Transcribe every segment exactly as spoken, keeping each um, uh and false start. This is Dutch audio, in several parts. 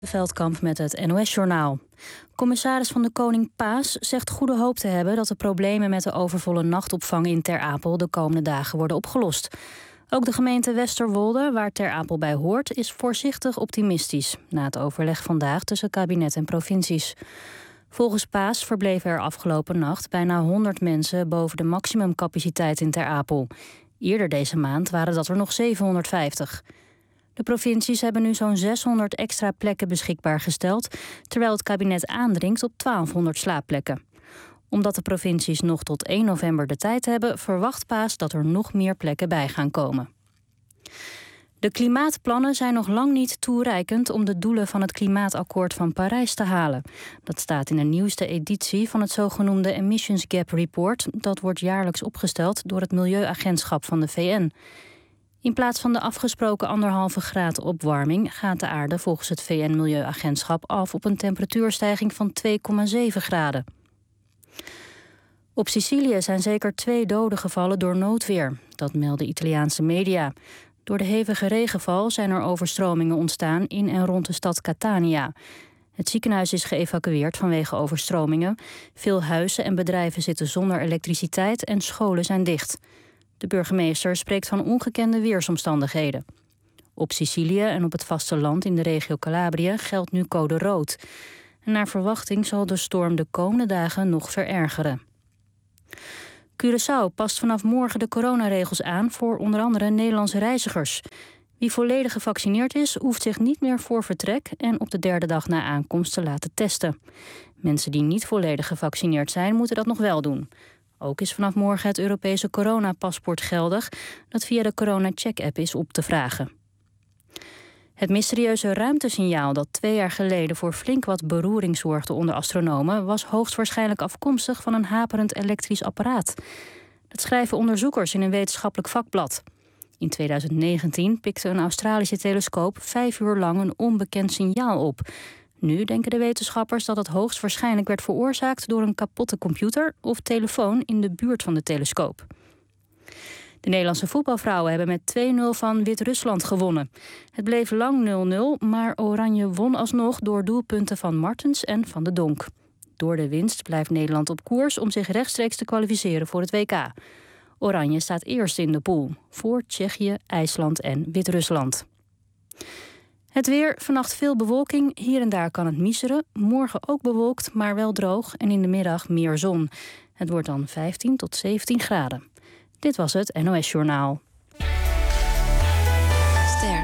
Veldkamp met het N O S-journaal. Commissaris van de Koning Paas zegt goede hoop te hebben dat de problemen met de overvolle nachtopvang in Ter Apel de komende dagen worden opgelost. Ook de gemeente Westerwolde, waar Ter Apel bij hoort, is voorzichtig optimistisch na het overleg vandaag tussen kabinet en provincies. Volgens Paas verbleven er afgelopen nacht bijna honderd mensen boven de maximumcapaciteit in Ter Apel. Eerder deze maand waren dat er nog zevenhonderdvijftig. De provincies hebben nu zo'n zeshonderd extra plekken beschikbaar gesteld, terwijl het kabinet aandringt op twaalfhonderd slaapplekken. Omdat de provincies nog tot één november de tijd hebben, verwacht Paas dat er nog meer plekken bij gaan komen. De klimaatplannen zijn nog lang niet toereikend om de doelen van het Klimaatakkoord van Parijs te halen. Dat staat in de nieuwste editie van het zogenoemde Emissions Gap Report. Dat wordt jaarlijks opgesteld door het Milieuagentschap van de V N. In plaats van de afgesproken anderhalve graad opwarming gaat de aarde volgens het V N-Milieuagentschap af op een temperatuurstijging van twee komma zeven graden. Op Sicilië zijn zeker twee doden gevallen door noodweer. Dat melden Italiaanse media. Door de hevige regenval zijn er overstromingen ontstaan in en rond de stad Catania. Het ziekenhuis is geëvacueerd vanwege overstromingen. Veel huizen en bedrijven zitten zonder elektriciteit en scholen zijn dicht. De burgemeester spreekt van ongekende weersomstandigheden. Op Sicilië en op het vasteland in de regio Calabrië geldt nu code rood. En naar verwachting zal de storm de komende dagen nog verergeren. Curaçao past vanaf morgen de coronaregels aan voor onder andere Nederlandse reizigers. Wie volledig gevaccineerd is, hoeft zich niet meer voor vertrek en op de derde dag na aankomst te laten testen. Mensen die niet volledig gevaccineerd zijn, moeten dat nog wel doen. Ook is vanaf morgen het Europese coronapaspoort geldig, dat via de Corona-check-app is op te vragen. Het mysterieuze ruimtesignaal dat twee jaar geleden voor flink wat beroering zorgde onder astronomen, was hoogstwaarschijnlijk afkomstig van een haperend elektrisch apparaat. Dat schrijven onderzoekers in een wetenschappelijk vakblad. In tweeduizend negentien pikte een Australische telescoop vijf uur lang een onbekend signaal op. Nu denken de wetenschappers dat het hoogstwaarschijnlijk werd veroorzaakt door een kapotte computer of telefoon in de buurt van de telescoop. De Nederlandse voetbalvrouwen hebben met twee nul van Wit-Rusland gewonnen. Het bleef lang nul nul, maar Oranje won alsnog door doelpunten van Martens en Van de Donk. Door de winst blijft Nederland op koers om zich rechtstreeks te kwalificeren voor het W K. Oranje staat eerst in de pool, voor Tsjechië, IJsland en Wit-Rusland. Het weer, vannacht veel bewolking, hier en daar kan het miseren. Morgen ook bewolkt, maar wel droog en in de middag meer zon. Het wordt dan vijftien tot zeventien graden. Dit was het N O S-journaal. Ster.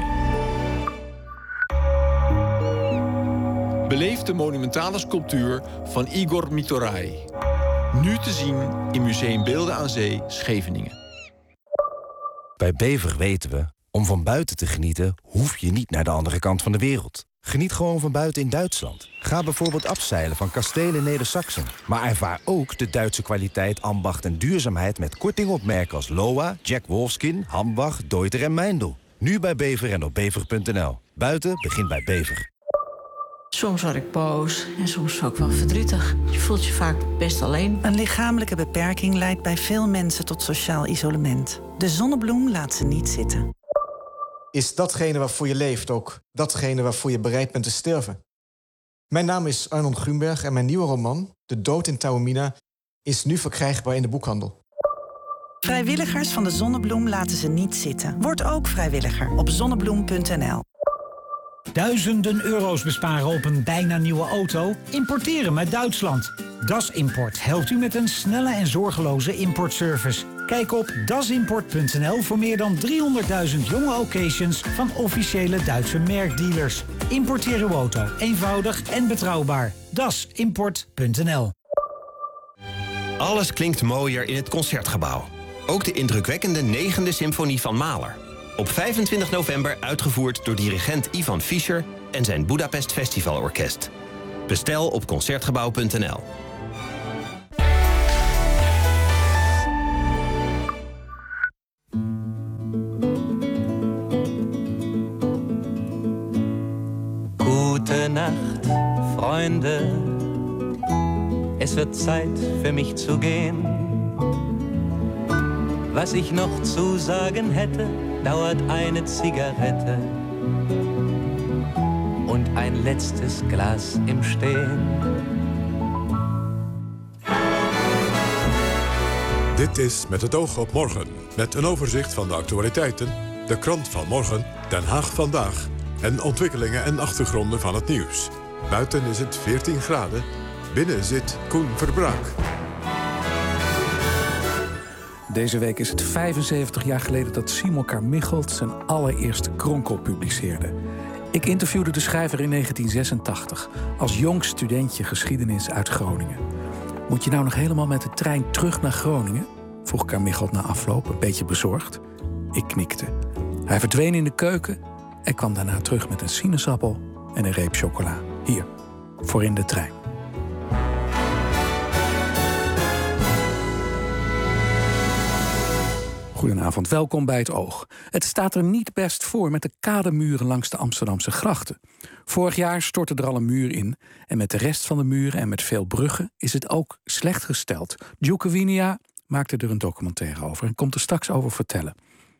Beleef de monumentale sculptuur van Igor Mitorai. Nu te zien in Museum Beelden aan Zee, Scheveningen. Bij Bever weten we, om van buiten te genieten hoef je niet naar de andere kant van de wereld. Geniet gewoon van buiten in Duitsland. Ga bijvoorbeeld afzeilen van kastelen in Neder-Saxen. Maar ervaar ook de Duitse kwaliteit, ambacht en duurzaamheid met korting op merken als Loa, Jack Wolfskin, Hambach, Deuter en Meindl. Nu bij Bever en op bever punt n l. Buiten begint bij Bever. Soms word ik boos en soms ook wel verdrietig. Je voelt je vaak best alleen. Een lichamelijke beperking leidt bij veel mensen tot sociaal isolement. De Zonnebloem laat ze niet zitten. Is datgene waarvoor je leeft ook datgene waarvoor je bereid bent te sterven? Mijn naam is Arnold Grunberg en mijn nieuwe roman, De Dood in Taormina, is nu verkrijgbaar in de boekhandel. Vrijwilligers van de Zonnebloem laten ze niet zitten. Word ook vrijwilliger op zonnebloem punt n l. Duizenden euro's besparen op een bijna nieuwe auto? Importeren met Duitsland. Das Import helpt u met een snelle en zorgeloze importservice. Kijk op dasimport punt n l voor meer dan driehonderdduizend jonge occasions van officiële Duitse merkdealers. Importeer uw auto eenvoudig en betrouwbaar. dasimport punt n l. Alles klinkt mooier in het Concertgebouw. Ook de indrukwekkende negende symfonie van Mahler. Op vijfentwintig november uitgevoerd door dirigent Ivan Fischer en zijn Budapest Festivalorkest. Bestel op concertgebouw punt n l. Gute Nacht, Freunde. Es wird Zeit für mich zu gehen. Was ich noch zu sagen hätte, dauert eine Zigarette und ein mein letztes Glas im Stehen. Dit is Met het oog op morgen. Met een overzicht van de actualiteiten, de krant van morgen, Den Haag vandaag en ontwikkelingen en achtergronden van het nieuws. Buiten is het veertien graden. Binnen zit Koen Verbraak. Deze week is het vijfenzeventig jaar geleden dat Simon Carmichaelt zijn allereerste kronkel publiceerde. Ik interviewde de schrijver in negentien zesentachtig als jong studentje geschiedenis uit Groningen. Moet je nou nog helemaal met de trein terug naar Groningen? Vroeg Carmichaelt na afloop, een beetje bezorgd. Ik knikte. Hij verdween in de keuken en kwam daarna terug met een sinaasappel en een reep chocola. Hier, voor in de trein. Goedenavond, welkom bij Het Oog. Het staat er niet best voor met de kademuren langs de Amsterdamse grachten. Vorig jaar stortte er al een muur in. En met de rest van de muren en met veel bruggen is het ook slecht gesteld. Djoeke Winia maakte er een documentaire over en komt er straks over vertellen.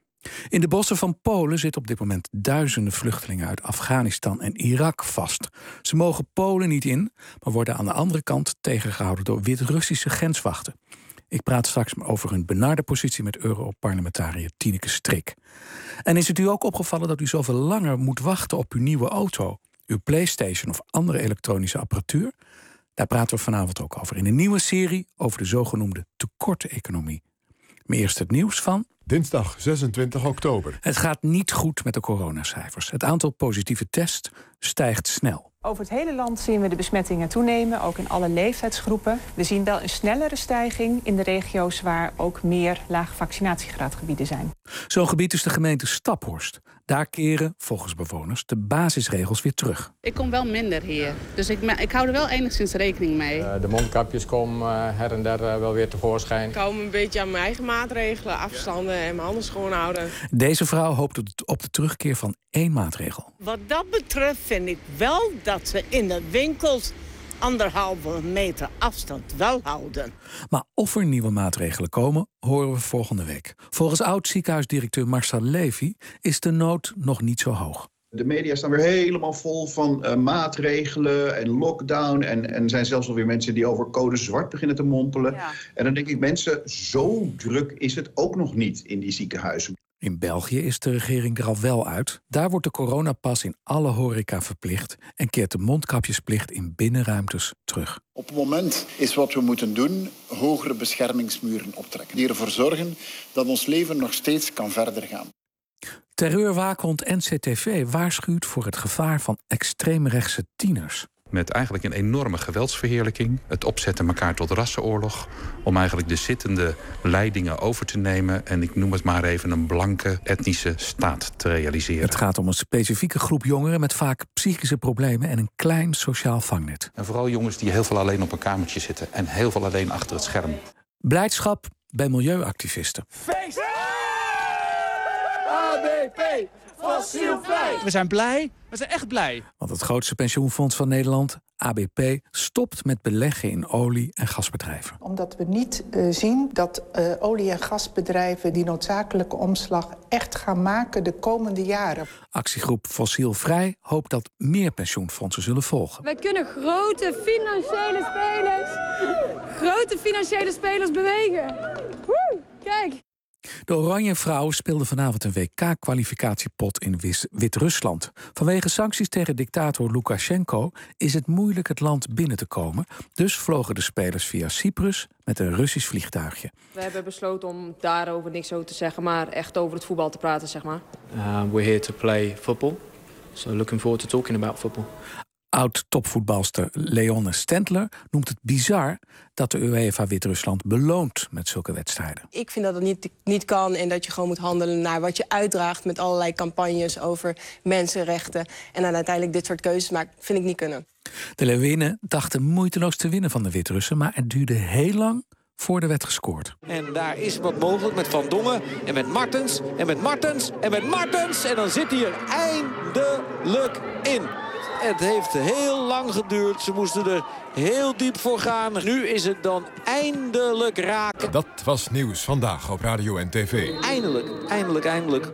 In de bossen van Polen zitten op dit moment duizenden vluchtelingen uit Afghanistan en Irak vast. Ze mogen Polen niet in, maar worden aan de andere kant tegengehouden door Wit-Russische grenswachten. Ik praat straks over hun benarde positie met Europarlementariër Tineke Strik. En is het u ook opgevallen dat u zoveel langer moet wachten op uw nieuwe auto, uw PlayStation of andere elektronische apparatuur? Daar praten we vanavond ook over in een nieuwe serie over de zogenoemde tekorteconomie. Maar eerst het nieuws van dinsdag zesentwintig oktober. Het gaat niet goed met de coronacijfers. Het aantal positieve tests stijgt snel. Over het hele land zien we de besmettingen toenemen, ook in alle leeftijdsgroepen. We zien wel een snellere stijging in de regio's waar ook meer laag vaccinatiegraadgebieden zijn. Zo'n gebied is de gemeente Staphorst. Daar keren, volgens bewoners, de basisregels weer terug. Ik kom wel minder hier, dus ik, ik hou er wel enigszins rekening mee. Uh, de mondkapjes komen uh, her en der uh, wel weer tevoorschijn. Ik hou me een beetje aan mijn eigen maatregelen, afstanden en mijn handen schoon houden. Deze vrouw hoopt op de terugkeer van één maatregel. Wat dat betreft vind ik wel dat ze in de winkels anderhalve meter afstand wel houden. Maar of er nieuwe maatregelen komen, horen we volgende week. Volgens oud-ziekenhuisdirecteur Marcel Levy is de nood nog niet zo hoog. De media staan weer helemaal vol van uh, maatregelen en lockdown. En, en er zijn zelfs alweer mensen die over code zwart beginnen te mompelen. Ja. En dan denk ik, mensen, zo druk is het ook nog niet in die ziekenhuizen. In België is de regering er al wel uit. Daar wordt de coronapas in alle horeca verplicht en keert de mondkapjesplicht in binnenruimtes terug. Op het moment is wat we moeten doen hogere beschermingsmuren optrekken. Die ervoor zorgen dat ons leven nog steeds kan verder gaan. Terreurwaakhond N C T V waarschuwt voor het gevaar van extreemrechtse tieners. Met eigenlijk een enorme geweldsverheerlijking. Het opzetten elkaar tot rassenoorlog. Om eigenlijk de zittende leidingen over te nemen. En ik noem het maar even een blanke etnische staat te realiseren. Het gaat om een specifieke groep jongeren met vaak psychische problemen en een klein sociaal vangnet. En vooral jongens die heel veel alleen op een kamertje zitten. En heel veel alleen achter het scherm. Blijdschap bij milieuactivisten. Feest! A B P! Fossielvrij! We zijn blij, we zijn echt blij. Want het grootste pensioenfonds van Nederland, A B P, stopt met beleggen in olie- en gasbedrijven. Omdat we niet uh, zien dat uh, olie- en gasbedrijven die noodzakelijke omslag echt gaan maken de komende jaren. Actiegroep Fossielvrij hoopt dat meer pensioenfondsen zullen volgen. Wij kunnen grote financiële spelers, grote financiële spelers bewegen. Woe, kijk. De Oranje Vrouwen speelden vanavond een W K-kwalificatiepot in Wit-Rusland. Vanwege sancties tegen dictator Lukashenko is het moeilijk het land binnen te komen. Dus vlogen de spelers via Cyprus met een Russisch vliegtuigje. We hebben besloten om daarover niks over te zeggen, maar echt over het voetbal te praten, zeg maar. Uh, we're here to play football. So looking forward to talking about football. Oud-topvoetbalster Leone Stendler noemt het bizar dat de UEFA Wit-Rusland beloont met zulke wedstrijden. Ik vind dat het niet, niet kan en dat je gewoon moet handelen naar wat je uitdraagt met allerlei campagnes over mensenrechten. En dan uiteindelijk dit soort keuzes maakt, vind ik niet kunnen. De Leeuwinnen dachten moeiteloos te winnen van de Wit-Russen, maar het duurde heel lang voor er werd gescoord. En daar is wat mogelijk met Van Dongen en met Martens en met Martens en met Martens. En dan zit hij er eindelijk in. Het heeft heel lang geduurd. Ze moesten er heel diep voor gaan. Nu is het dan eindelijk raken. Dat was Nieuws Vandaag op radio en tv. Eindelijk, eindelijk, eindelijk.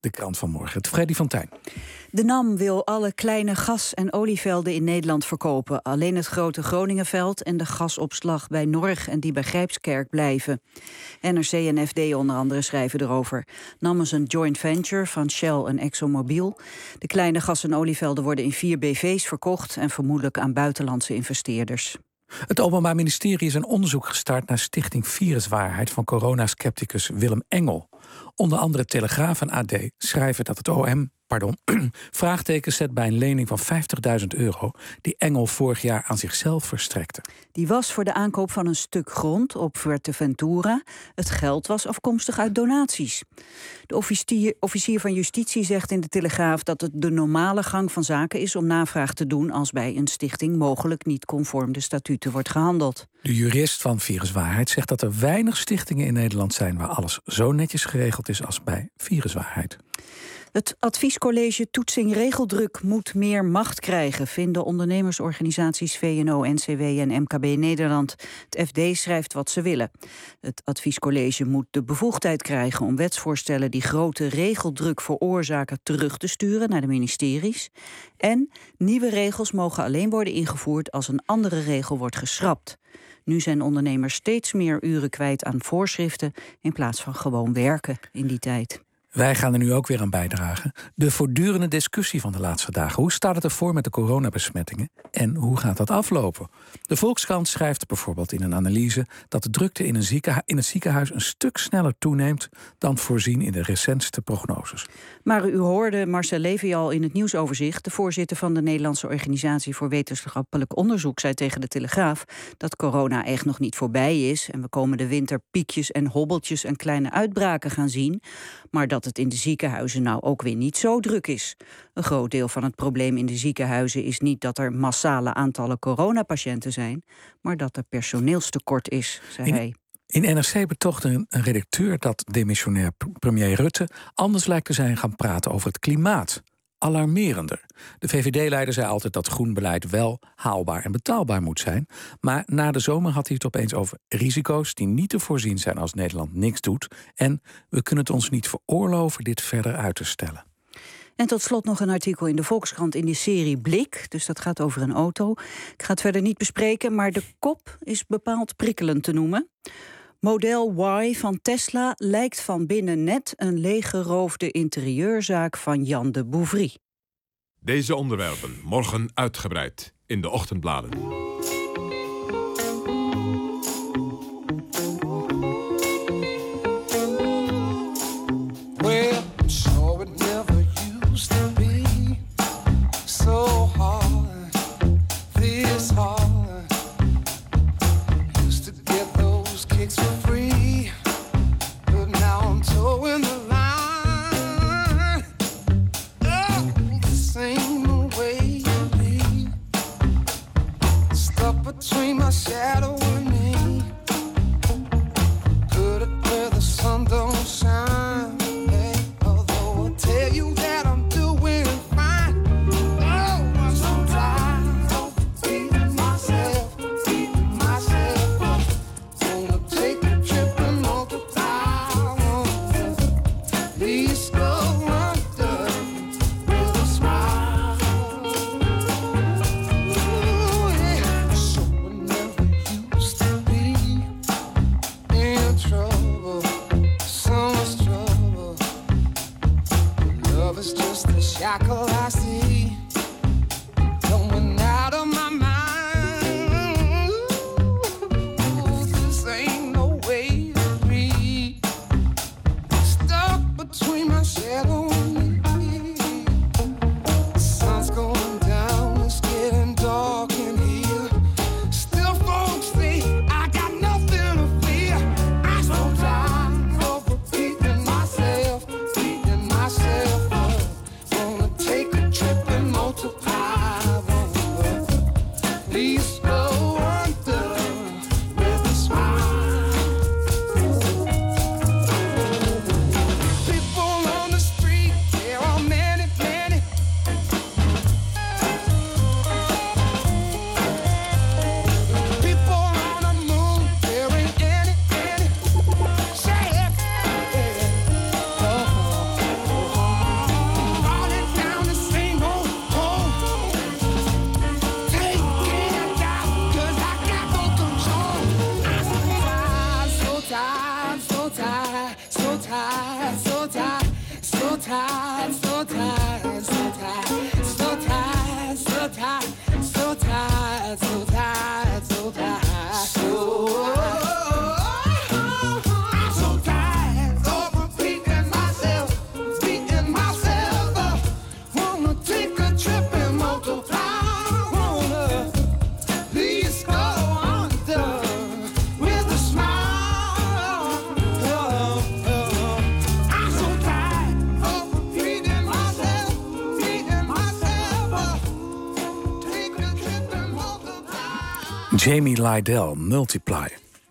de krant van morgen. Het Freddy van Tijn. De NAM wil alle kleine gas- en olievelden in Nederland verkopen. Alleen het grote Groningenveld en de gasopslag bij Norg en die bij Grijpskerk blijven. N R C en F D onder andere schrijven erover. NAM is een joint venture van Shell en ExxonMobil. De kleine gas- en olievelden worden in vier B V's verkocht en vermoedelijk aan buitenlandse investeerders. Het Openbaar Ministerie is een onderzoek gestart naar Stichting Viruswaarheid van coronascepticus Willem Engel. Onder andere Telegraaf en A D schrijven dat het O M pardon, vraagtekens zet bij een lening van vijftigduizend euro... die Engel vorig jaar aan zichzelf verstrekte. Die was voor de aankoop van een stuk grond op Fuerteventura. Het geld was afkomstig uit donaties. De officier, officier van Justitie zegt in de Telegraaf dat het de normale gang van zaken is om navraag te doen als bij een stichting mogelijk niet conform de statuten wordt gehandeld. De jurist van Viruswaarheid zegt dat er weinig stichtingen in Nederland zijn waar alles zo netjes geregeld is als bij Viruswaarheid. Het adviescollege Toetsing Regeldruk moet meer macht krijgen, vinden ondernemersorganisaties V N O, N C W en M K B Nederland. Het F D schrijft wat ze willen. Het adviescollege moet de bevoegdheid krijgen om wetsvoorstellen die grote regeldruk veroorzaken terug te sturen naar de ministeries. En nieuwe regels mogen alleen worden ingevoerd als een andere regel wordt geschrapt. Nu zijn ondernemers steeds meer uren kwijt aan voorschriften in plaats van gewoon werken in die tijd. Wij gaan er nu ook weer aan bijdragen. De voortdurende discussie van de laatste dagen. Hoe staat het ervoor met de coronabesmettingen? En hoe gaat dat aflopen? De Volkskrant schrijft bijvoorbeeld in een analyse dat de drukte in, een ziekenhu- in het ziekenhuis een stuk sneller toeneemt dan voorzien in de recentste prognoses. Maar u hoorde Marcel Levy al in het nieuwsoverzicht. De voorzitter van de Nederlandse Organisatie voor Wetenschappelijk Onderzoek zei tegen de Telegraaf dat corona echt nog niet voorbij is. En we komen de winter piekjes en hobbeltjes en kleine uitbraken gaan zien. Maar dat het in de ziekenhuizen nou ook weer niet zo druk is. Een groot deel van het probleem in de ziekenhuizen is niet dat er massale aantallen coronapatiënten zijn, maar dat er personeelstekort is, zei in, hij. In N R C betoogde een, een redacteur dat demissionair premier Rutte anders lijkt te zijn gaan praten over het klimaat. Alarmerender. De V V D-leider zei altijd dat groen beleid wel haalbaar en betaalbaar moet zijn. Maar na de zomer had hij het opeens over risico's die niet te voorzien zijn als Nederland niks doet. En we kunnen het ons niet veroorloven dit verder uit te stellen. En tot slot nog een artikel in de Volkskrant in de serie Blik. Dus dat gaat over een auto. Ik ga het verder niet bespreken, maar de kop is bepaald prikkelend te noemen. Model Y van Tesla lijkt van binnen net een leeggeroofde interieurzaak van Jan de Bouvry. Deze onderwerpen morgen uitgebreid in de ochtendbladen. Well, I'm sure it never used to be so hard, this hard. Used to get those kicks for free, but now I'm towing the line. Oh, this ain't no way to be. Stuck between my shadow and me. Put it where the sun don't shine. Used so tired, so tired, so tired. So, I'm so tired of repeating myself, beating myself up. Wanna take a trip and multiply. Wanna please go under with a smile. Oh, oh. I'm so tired of repeating myself, beating myself up. Take a trip and multiply. Jamie Lydell, Multiply.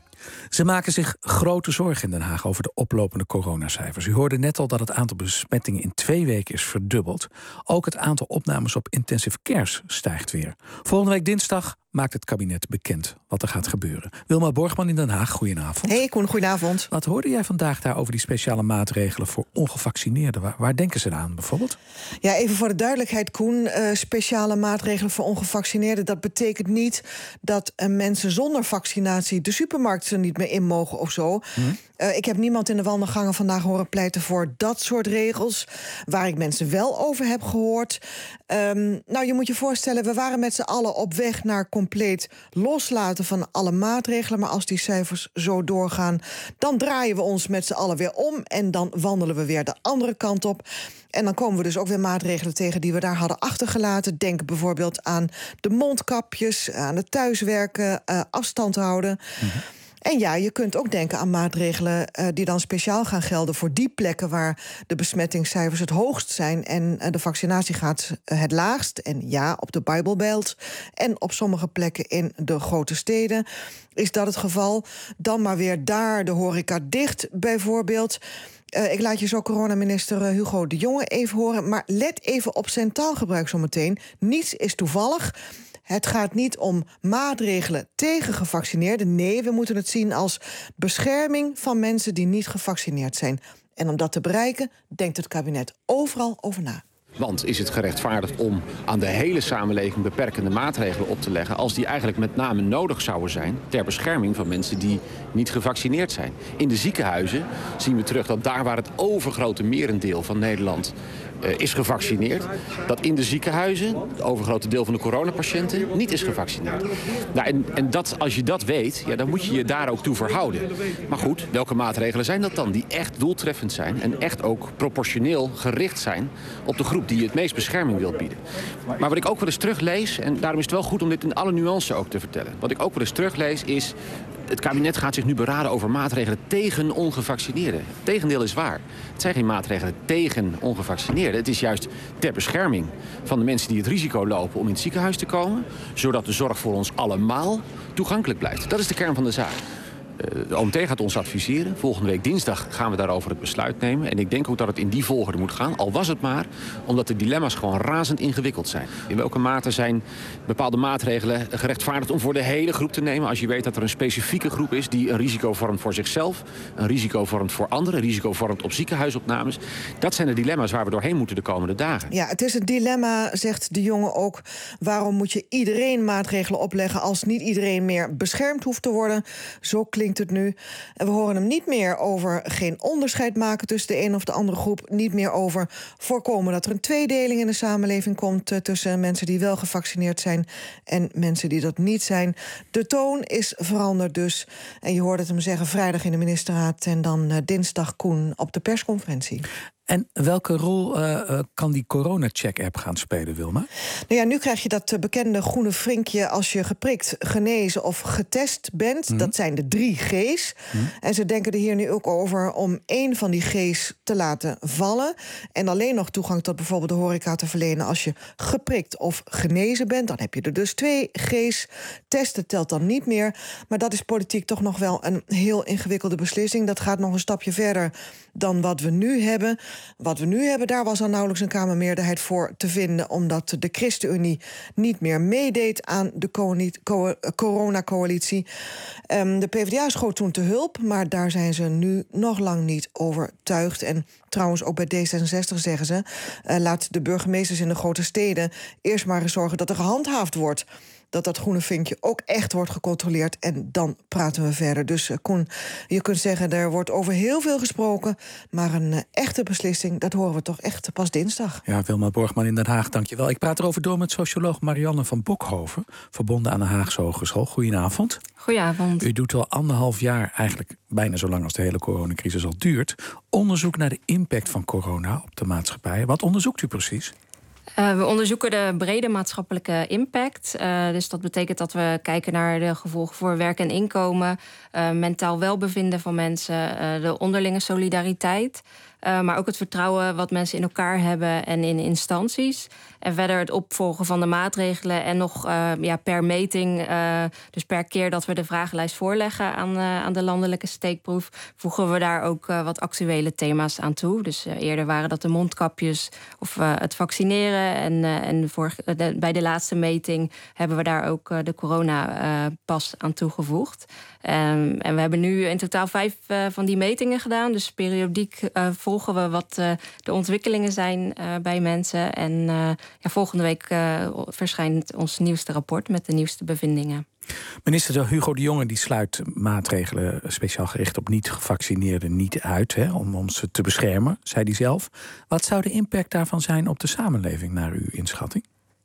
Ze maken zich grote zorgen in Den Haag over de oplopende coronacijfers. U hoorde net al dat het aantal besmettingen in twee weken is verdubbeld. Ook het aantal opnames op intensive cares stijgt weer. Volgende week dinsdag maakt het kabinet bekend wat er gaat gebeuren. Wilma Borgman in Den Haag, goedenavond. Hey Koen, goedenavond. Wat hoorde jij vandaag daar over die speciale maatregelen voor ongevaccineerden? Waar, waar denken ze aan bijvoorbeeld? Ja, even voor de duidelijkheid, Koen. Uh, speciale maatregelen voor ongevaccineerden, dat betekent niet dat uh, mensen zonder vaccinatie de supermarkt er niet meer in mogen of zo. Hm? Uh, ik heb niemand in de wandelgangen vandaag horen pleiten voor dat soort regels. Waar ik mensen wel over heb gehoord. Um, nou, je moet je voorstellen, we waren met z'n allen op weg naar compleet loslaten van alle maatregelen. Maar als die cijfers zo doorgaan, dan draaien we ons met z'n allen weer om. En dan wandelen we weer de andere kant op. En dan komen we dus ook weer maatregelen tegen die we daar hadden achtergelaten. Denk bijvoorbeeld aan de mondkapjes, aan het thuiswerken, uh, afstand houden. Mm-hmm. En ja, je kunt ook denken aan maatregelen uh, die dan speciaal gaan gelden voor die plekken waar de besmettingscijfers het hoogst zijn en uh, de vaccinatiegraad uh, het laagst. En ja, op de Bible Belt en op sommige plekken in de grote steden is dat het geval. Dan maar weer daar de horeca dicht, bijvoorbeeld. Uh, ik laat je zo coronaminister uh, Hugo de Jonge even horen. Maar let even op zijn taalgebruik zometeen. Niets is toevallig. Het gaat niet om maatregelen tegen gevaccineerden. Nee, we moeten het zien als bescherming van mensen die niet gevaccineerd zijn. En om dat te bereiken, denkt het kabinet overal over na. Want is het gerechtvaardigd om aan de hele samenleving beperkende maatregelen op te leggen als die eigenlijk met name nodig zouden zijn ter bescherming van mensen die niet gevaccineerd zijn? In de ziekenhuizen zien we terug dat daar waar het overgrote merendeel van Nederland uh, is gevaccineerd, dat in de ziekenhuizen het overgrote deel van de coronapatiënten niet is gevaccineerd. Nou, en, en dat, als je dat weet, ja, dan moet je je daar ook toe verhouden. Maar goed, welke maatregelen zijn dat dan die echt doeltreffend zijn en echt ook proportioneel gericht zijn op de groep die het meest bescherming wil bieden? Maar wat ik ook wel eens teruglees, en daarom is het wel goed om dit in alle nuances ook te vertellen. Wat ik ook wel eens teruglees is, het kabinet gaat zich nu beraden over maatregelen tegen ongevaccineerden. Het tegendeel is waar. Het zijn geen maatregelen tegen ongevaccineerden. Het is juist ter bescherming van de mensen die het risico lopen om in het ziekenhuis te komen, zodat de zorg voor ons allemaal toegankelijk blijft. Dat is de kern van de zaak. De O M T gaat ons adviseren. Volgende week dinsdag gaan we daarover het besluit nemen. En ik denk ook dat het in die volgorde moet gaan. Al was het maar omdat de dilemma's gewoon razend ingewikkeld zijn. In welke mate zijn bepaalde maatregelen gerechtvaardigd om voor de hele groep te nemen? Als je weet dat er een specifieke groep is die een risico vormt voor zichzelf, een risico vormt voor anderen, een risico vormt op ziekenhuisopnames. Dat zijn de dilemma's waar we doorheen moeten de komende dagen. Ja, het is een dilemma, zegt de jongen ook. Waarom moet je iedereen maatregelen opleggen als niet iedereen meer beschermd hoeft te worden? Zo klinkt het nu. En we horen hem niet meer over geen onderscheid maken tussen de een of de andere groep. Niet meer over voorkomen dat er een tweedeling in de samenleving komt uh, tussen mensen die wel gevaccineerd zijn en mensen die dat niet zijn. De toon is veranderd dus. En je hoorde het hem zeggen vrijdag in de ministerraad en dan uh, dinsdag, Koen, op de persconferentie. En welke rol uh, uh, kan die corona-check-app gaan spelen, Wilma? Nou ja, nu krijg je dat uh, bekende groene vinkje als je geprikt, genezen of getest bent. Mm. Dat zijn de drie G's. Mm. En ze denken er hier nu ook over om één van die G's te laten vallen. En alleen nog toegang tot bijvoorbeeld de horeca te verlenen als je geprikt of genezen bent. Dan heb je er dus twee G's. Testen telt dan niet meer. Maar dat is politiek toch nog wel een heel ingewikkelde beslissing. Dat gaat nog een stapje verder dan wat we nu hebben. Wat we nu hebben, daar was al nauwelijks een Kamermeerderheid voor te vinden, omdat de ChristenUnie niet meer meedeed aan de coronacoalitie. Um, de PvdA schoot toen te hulp, maar daar zijn ze nu nog lang niet overtuigd. En trouwens, ook bij D zesenzestig zeggen ze, uh, laat de burgemeesters in de grote steden eerst maar eens zorgen dat er gehandhaafd wordt dat dat groene vinkje ook echt wordt gecontroleerd. En dan praten we verder. Dus uh, Koen, je kunt zeggen, er wordt over heel veel gesproken. Maar een uh, echte beslissing, dat horen we toch echt pas dinsdag. Ja, Wilma Borgman in Den Haag, dankjewel. Ik praat erover door met socioloog Marianne van Bokhoven, verbonden aan de Haagse Hogeschool. Goedenavond. Goedenavond. U doet al anderhalf jaar, eigenlijk bijna zo lang als de hele coronacrisis al duurt, onderzoek naar de impact van corona op de maatschappij. Wat onderzoekt u precies? Uh, we onderzoeken de brede maatschappelijke impact. Uh, dus dat betekent dat we kijken naar de gevolgen voor werk en inkomen, uh, mentaal welbevinden van mensen, uh, de onderlinge solidariteit. Uh, maar ook het vertrouwen wat mensen in elkaar hebben en in instanties. En verder het opvolgen van de maatregelen. En nog uh, ja, per meting, uh, dus per keer dat we de vragenlijst voorleggen aan, uh, aan de landelijke steekproef, voegen we daar ook uh, wat actuele thema's aan toe. Dus uh, eerder waren dat de mondkapjes of uh, het vaccineren. En, uh, en voor, uh, de, bij de laatste meting hebben we daar ook uh, de coronapas uh, aan toegevoegd. Um, en we hebben nu in totaal vijf uh, van die metingen gedaan. Dus periodiek uh, volgen we wat uh, de ontwikkelingen zijn uh, bij mensen. En uh, ja, volgende week uh, verschijnt ons nieuwste rapport met de nieuwste bevindingen. Minister Hugo de Jonge die sluit maatregelen speciaal gericht op niet-gevaccineerden niet uit, hè, om ons te beschermen, zei hij zelf. Wat zou de impact daarvan zijn op de samenleving naar uw inschatting?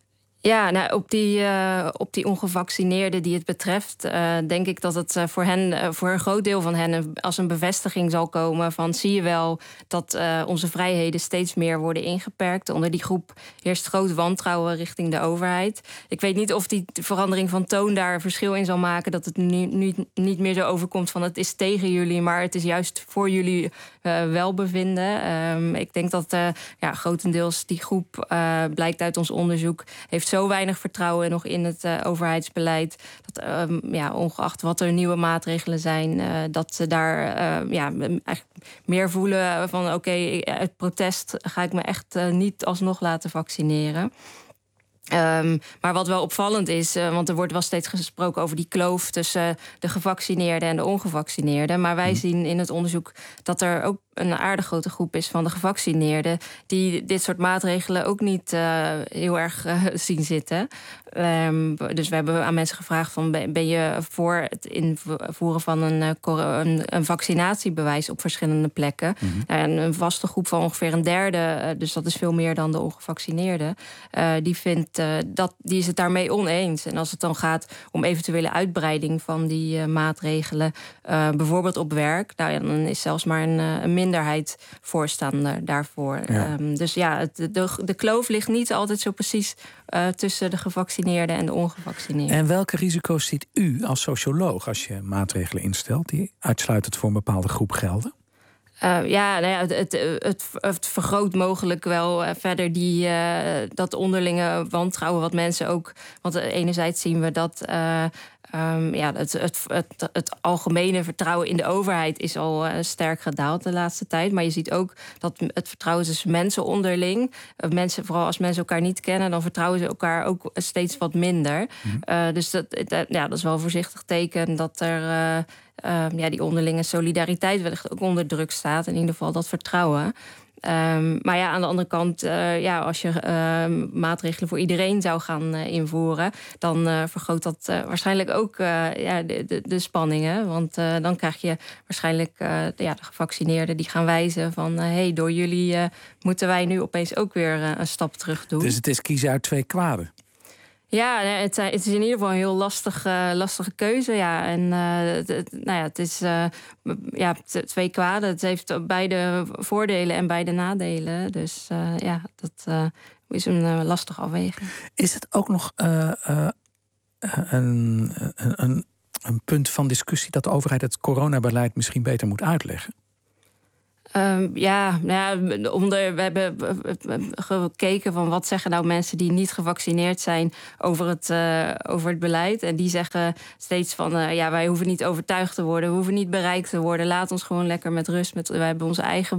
Ja, nou, op, die, uh, op die ongevaccineerden die het betreft, uh, denk ik dat het uh, voor hen, uh, voor een groot deel van hen, uh, als een bevestiging zal komen van zie je wel dat uh, onze vrijheden steeds meer worden ingeperkt. Onder die groep heerst groot wantrouwen richting de overheid. Ik weet niet of die verandering van toon daar verschil in zal maken, dat het nu, nu niet meer zo overkomt van het is tegen jullie, maar het is juist voor jullie uh, welbevinden. Um, ik denk dat uh, ja, grotendeels die groep, uh, blijkt uit ons onderzoek, heeft zo weinig vertrouwen nog in het uh, overheidsbeleid, dat um, ja, ongeacht wat er nieuwe maatregelen zijn, uh, dat ze daar uh, ja, eigenlijk meer voelen van oké, okay, uit protest ga ik me echt uh, niet alsnog laten vaccineren. Um, maar wat wel opvallend is, uh, want er wordt wel steeds gesproken over die kloof tussen uh, de gevaccineerden en de ongevaccineerden. Maar wij zien in het onderzoek dat er ook een aardig grote groep is van de gevaccineerden die dit soort maatregelen ook niet uh, heel erg uh, zien zitten. Um, dus we hebben aan mensen gevraagd van ben je voor het invoeren van een, een, een vaccinatiebewijs op verschillende plekken. Mm-hmm. En een vaste groep van ongeveer een derde, dus dat is veel meer dan de ongevaccineerden, uh, die vindt uh, dat die is het daarmee oneens. En als het dan gaat om eventuele uitbreiding van die uh, maatregelen, uh, bijvoorbeeld op werk, nou ja, dan is zelfs maar een, een minderheid voorstander daarvoor. Ja. Um, dus ja, het, de, de kloof ligt niet altijd zo precies uh, tussen de gevaccineerden en de ongevaccineerden. En welke risico's ziet u als socioloog als je maatregelen instelt die uitsluitend voor een bepaalde groep gelden? Uh, ja, nou ja het, het, het, het vergroot mogelijk wel uh, verder die, uh, dat onderlinge wantrouwen wat mensen ook. Want enerzijds zien we dat uh, um, ja, het, het, het, het algemene vertrouwen in de overheid is al uh, sterk gedaald de laatste tijd. Maar je ziet ook dat het vertrouwen tussen mensen onderling, uh, mensen, vooral als mensen elkaar niet kennen, dan vertrouwen ze elkaar ook steeds wat minder. Mm-hmm. Uh, dus dat, dat, ja, dat is wel een voorzichtig teken dat er Uh, Uh, ja, die onderlinge solidariteit wellicht ook onder druk staat. In ieder geval dat vertrouwen. Um, maar ja, aan de andere kant, uh, ja, als je uh, maatregelen voor iedereen zou gaan uh, invoeren, dan uh, vergroot dat uh, waarschijnlijk ook uh, ja, de, de, de spanningen. Want uh, dan krijg je waarschijnlijk uh, de, ja, de gevaccineerden die gaan wijzen van hé, uh, hey, door jullie uh, moeten wij nu opeens ook weer uh, een stap terug doen. Dus het is kiezen uit twee kwaden. Ja, het, het is in ieder geval een heel lastige, lastige keuze. Ja. En uh, het, het, nou ja, het is uh, ja, twee kwaden. Het heeft beide voordelen en beide nadelen. Dus uh, ja, dat uh, is een uh, lastige afweging. Is het ook nog uh, uh, een, een, een punt van discussie dat de overheid het coronabeleid misschien beter moet uitleggen? Um, ja, nou ja onder, we hebben gekeken van wat zeggen nou mensen die niet gevaccineerd zijn over het, uh, over het beleid. En die zeggen steeds van uh, ja, wij hoeven niet overtuigd te worden, we hoeven niet bereikt te worden. Laat ons gewoon lekker met rust. Met, wij hebben onze eigen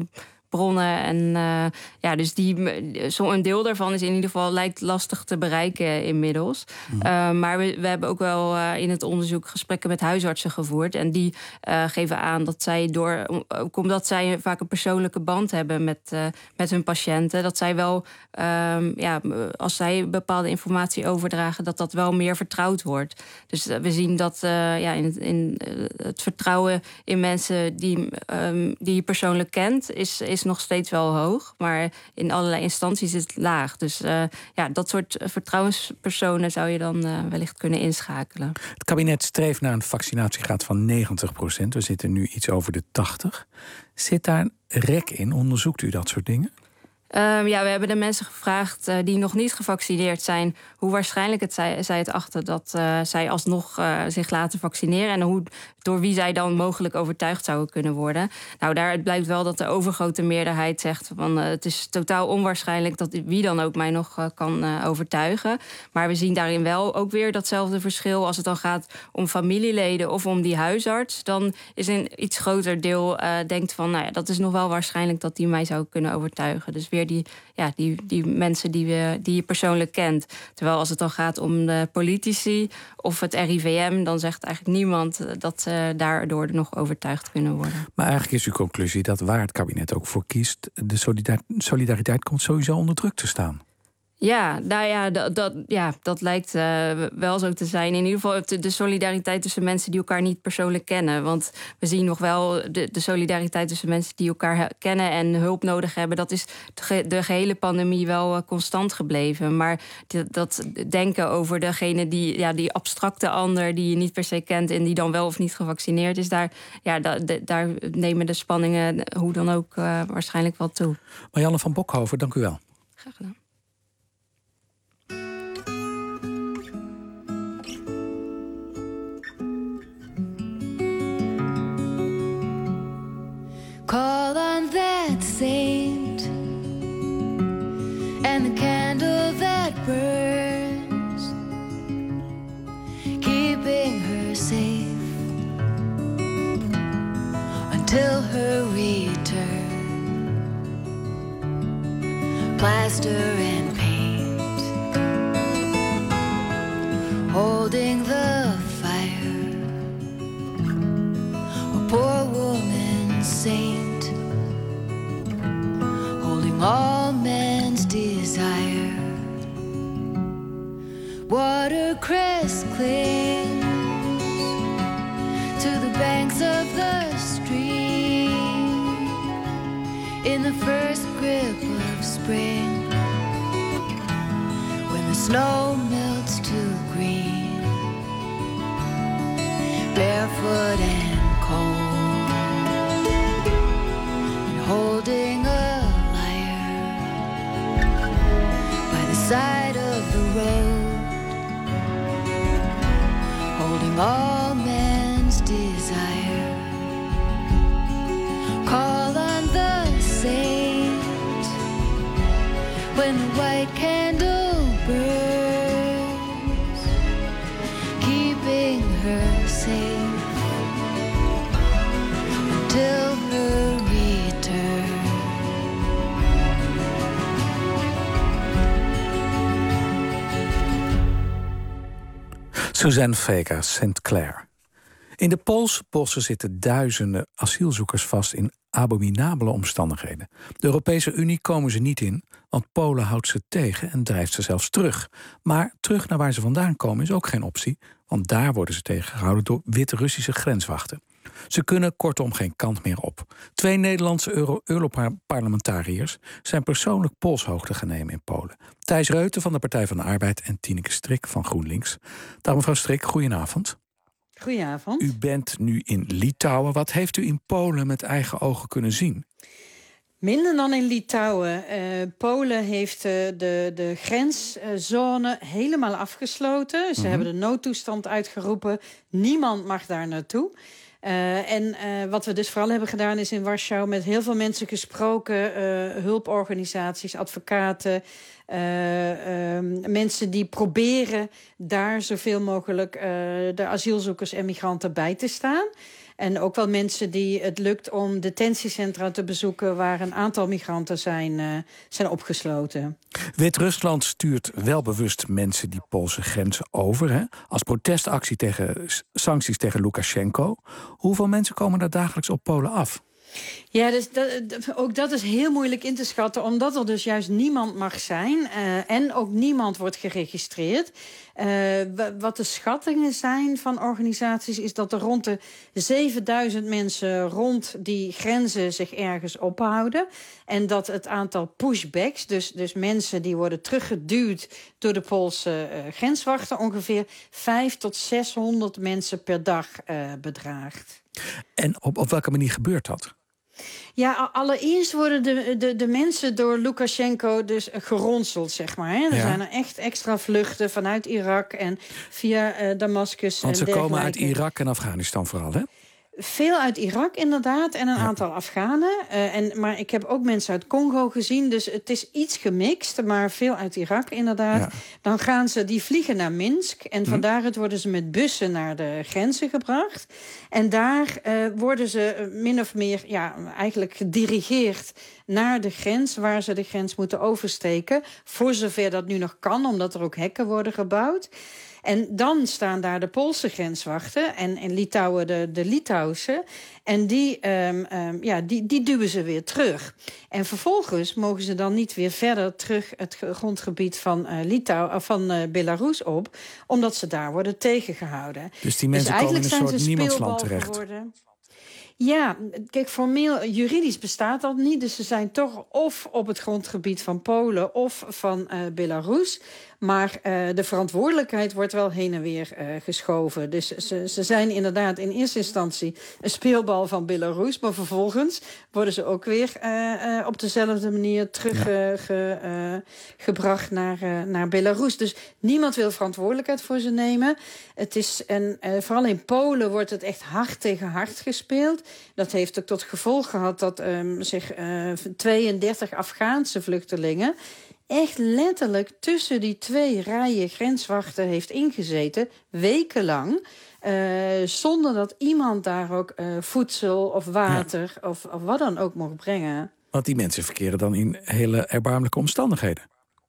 bronnen. En uh, ja, dus die, zo een deel daarvan is in ieder geval lijkt lastig te bereiken inmiddels. Mm. Uh, maar we, we hebben ook wel uh, in het onderzoek gesprekken met huisartsen gevoerd. En die uh, geven aan dat zij door, ook omdat zij vaak een persoonlijke band hebben met, uh, met hun patiënten, dat zij wel, um, ja, als zij bepaalde informatie overdragen, dat dat wel meer vertrouwd wordt. Dus uh, we zien dat uh, ja, in, in uh, het vertrouwen in mensen die, um, die je persoonlijk kent, is, is nog steeds wel hoog. Maar in allerlei instanties is het laag. Dus uh, ja, dat soort vertrouwenspersonen zou je dan uh, wellicht kunnen inschakelen. Het kabinet streeft naar een vaccinatiegraad van negentig procent. We zitten nu iets over de tachtig. Zit daar een rek in? Onderzoekt u dat soort dingen? Um, ja, we hebben de mensen gevraagd uh, die nog niet gevaccineerd zijn, hoe waarschijnlijk het zij, zij het achten dat uh, zij alsnog uh, zich laten vaccineren en hoe, door wie zij dan mogelijk overtuigd zouden kunnen worden. Nou, daaruit blijkt wel dat de overgrote meerderheid zegt van uh, het is totaal onwaarschijnlijk dat wie dan ook mij nog uh, kan uh, overtuigen. Maar we zien daarin wel ook weer datzelfde verschil. Als het dan gaat om familieleden of om die huisarts, dan is een iets groter deel uh, denkt van, nou ja, dat is nog wel waarschijnlijk dat die mij zou kunnen overtuigen. Dus weer die, ja, die, die mensen die, we, die je persoonlijk kent. Terwijl als het dan gaat om de politici of het R I V M, dan zegt eigenlijk niemand dat ze daardoor nog overtuigd kunnen worden. Maar eigenlijk is uw conclusie dat waar het kabinet ook voor kiest, de solidar- solidariteit komt sowieso onder druk te staan. Ja, nou ja, dat, dat, ja, dat lijkt uh, wel zo te zijn. In ieder geval de, de solidariteit tussen mensen die elkaar niet persoonlijk kennen. Want we zien nog wel de, de solidariteit tussen mensen die elkaar kennen en hulp nodig hebben. Dat is de, de gehele pandemie wel uh, constant gebleven. Maar dat, dat denken over degene die, ja, die abstracte ander die je niet per se kent en die dan wel of niet gevaccineerd is, daar, ja, da, de, daar nemen de spanningen hoe dan ook uh, waarschijnlijk wel toe. Marianne van Bokhoven, dank u wel. Graag gedaan. Call on that saint and the candle that burns, keeping her safe until her return. Plaster and paint, holding the fire, a poor woman saint, holding all men's desire. Watercress clings to the banks of the stream in the first grip of spring, when the snow melts to green, barefoot and cold, holding a lyre by the side of the road, holding all men's desire. Call on the saint when the white candle burns, keeping her safe until her return. Suzanne Vega, Saint Clair. In de Poolse bossen zitten duizenden asielzoekers vast in abominabele omstandigheden. De Europese Unie komen ze niet in, want Polen houdt ze tegen en drijft ze zelfs terug. Maar terug naar waar ze vandaan komen is ook geen optie, want daar worden ze tegengehouden door Wit-Russische grenswachten. Ze kunnen kortom geen kant meer op. Twee Nederlandse Euro- Europarlementariërs zijn persoonlijk polshoogte gaan nemen in Polen. Thijs Reuten van de Partij van de Arbeid en Tineke Strik van GroenLinks. Dag mevrouw Strik, goedenavond. Goedenavond. U bent nu in Litouwen. Wat heeft u in Polen met eigen ogen kunnen zien? Minder dan in Litouwen. Uh, Polen heeft uh, de, de grenszone helemaal afgesloten. Ze mm-hmm. hebben de noodtoestand uitgeroepen. Niemand mag daar naartoe. Uh, en uh, wat we dus vooral hebben gedaan is in Warschau met heel veel mensen gesproken. Uh, hulporganisaties, advocaten. Uh, uh, mensen die proberen daar zoveel mogelijk uh, de asielzoekers en migranten bij te staan. En ook wel mensen die het lukt om detentiecentra te bezoeken waar een aantal migranten zijn, uh, zijn opgesloten. Wit-Rusland stuurt wel bewust mensen die Poolse grenzen over, hè? Als protestactie tegen sancties tegen Lukasjenko. Hoeveel mensen komen daar dagelijks op Polen af? Ja, dus dat, ook dat is heel moeilijk in te schatten, omdat er dus juist niemand mag zijn uh, en ook niemand wordt geregistreerd. Uh, wat de schattingen zijn van organisaties is dat er rond de zevenduizend mensen rond die grenzen zich ergens ophouden. En dat het aantal pushbacks, dus, dus mensen die worden teruggeduwd door de Poolse uh, grenswachten, ongeveer vijfhonderd tot zeshonderd mensen per dag uh, bedraagt. En op, op welke manier gebeurt dat? Ja, allereerst worden de, de, de mensen door Lukasjenko dus geronseld, zeg maar. Hè. Er ja. zijn er echt extra vluchten vanuit Irak en via uh, Damascus. Want ze en komen uit Irak en Afghanistan vooral, hè? Veel uit Irak inderdaad en een ja. aantal Afghanen. Uh, en, maar ik heb ook mensen uit Congo gezien. Dus het is iets gemixt, maar veel uit Irak inderdaad. Ja. Dan gaan ze, die vliegen naar Minsk. En hm. van daaruit worden ze met bussen naar de grenzen gebracht. En daar uh, worden ze min of meer ja, eigenlijk gedirigeerd naar de grens, waar ze de grens moeten oversteken. Voor zover dat nu nog kan, omdat er ook hekken worden gebouwd. En dan staan daar de Poolse grenswachten en in Litouwen de, de Litouwse. En die, um, um, ja, die, die duwen ze weer terug. En vervolgens mogen ze dan niet weer verder terug het grondgebied van, uh, Litouw, van uh, Belarus op, omdat ze daar worden tegengehouden. Dus die mensen dus komen in een soort niemandsland terecht. Geworden. Ja, kijk, formeel, juridisch bestaat dat niet. Dus ze zijn toch of op het grondgebied van Polen of van uh, Belarus. Maar uh, de verantwoordelijkheid wordt wel heen en weer uh, geschoven. Dus ze, ze zijn inderdaad in eerste instantie een speelbal van Belarus. Maar vervolgens worden ze ook weer uh, uh, op dezelfde manier teruggebracht ja. uh, naar, uh, naar Belarus. Dus niemand wil verantwoordelijkheid voor ze nemen. Het is een, uh, vooral in Polen wordt het echt hard tegen hard gespeeld. Dat heeft ook tot gevolg gehad dat um, zich uh, tweeëndertig Afghaanse vluchtelingen echt letterlijk tussen die twee rijen grenswachten heeft ingezeten, wekenlang, uh, zonder dat iemand daar ook uh, voedsel of water ja. of, of wat dan ook mocht brengen. Want die mensen verkeren dan in hele erbarmelijke omstandigheden.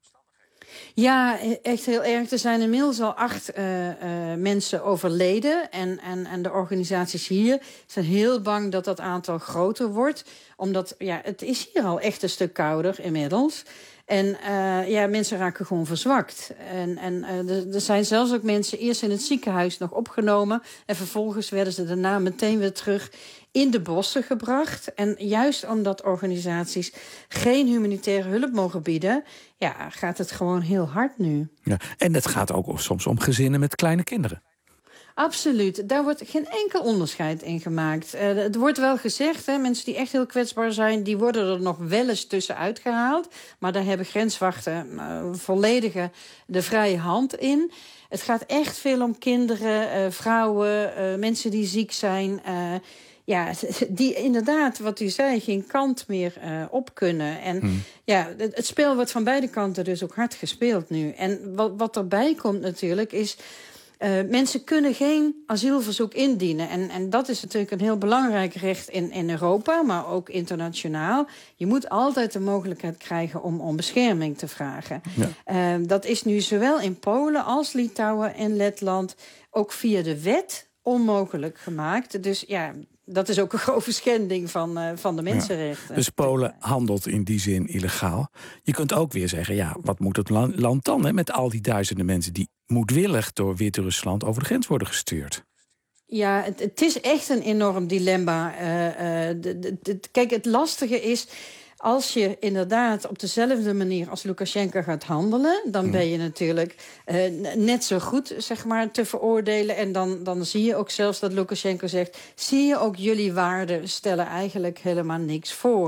Ja, echt heel erg. Er zijn inmiddels al acht uh, uh, mensen overleden. En, en, en de organisaties hier zijn heel bang dat dat aantal groter wordt. Omdat ja, het is hier al echt een stuk kouder inmiddels. En uh, ja, mensen raken gewoon verzwakt. En, en uh, er, er zijn zelfs ook mensen eerst in het ziekenhuis nog opgenomen. En vervolgens werden ze daarna meteen weer terug in de bossen gebracht. En juist omdat organisaties geen humanitaire hulp mogen bieden, ja, gaat het gewoon heel hard nu. Ja, en het gaat ook soms om gezinnen met kleine kinderen. Absoluut. Daar wordt geen enkel onderscheid in gemaakt. Uh, het wordt wel gezegd, hè, mensen die echt heel kwetsbaar zijn, die worden er nog wel eens tussenuit gehaald. Maar daar hebben grenswachten uh, volledige de vrije hand in. Het gaat echt veel om kinderen, uh, vrouwen, uh, mensen die ziek zijn. Uh, ja, die inderdaad, wat u zei, geen kant meer uh, op kunnen. En hmm. ja, het, het spel wordt van beide kanten dus ook hard gespeeld nu. En wat, wat erbij komt natuurlijk is, Uh, mensen kunnen geen asielverzoek indienen. En, en dat is natuurlijk een heel belangrijk recht in, in Europa, maar ook internationaal. Je moet altijd de mogelijkheid krijgen om, om bescherming te vragen. Ja. Uh, dat is nu zowel in Polen als Litouwen en Letland ook via de wet onmogelijk gemaakt. Dus ja, dat is ook een grove schending van, uh, van de mensenrechten. Ja, dus Polen handelt in die zin illegaal. Je kunt ook weer zeggen, ja, wat moet het land dan, hè, met al die duizenden mensen die moedwillig door Wit-Rusland over de grens worden gestuurd? Ja, het, het is echt een enorm dilemma. Uh, uh, de, de, de, kijk, het lastige is, als je inderdaad op dezelfde manier als Lukasjenko gaat handelen, dan ben je natuurlijk uh, net zo goed, zeg maar, te veroordelen. En dan, dan zie je ook zelfs dat Lukasjenko zegt, zie je ook, jullie waarden stellen eigenlijk helemaal niks voor.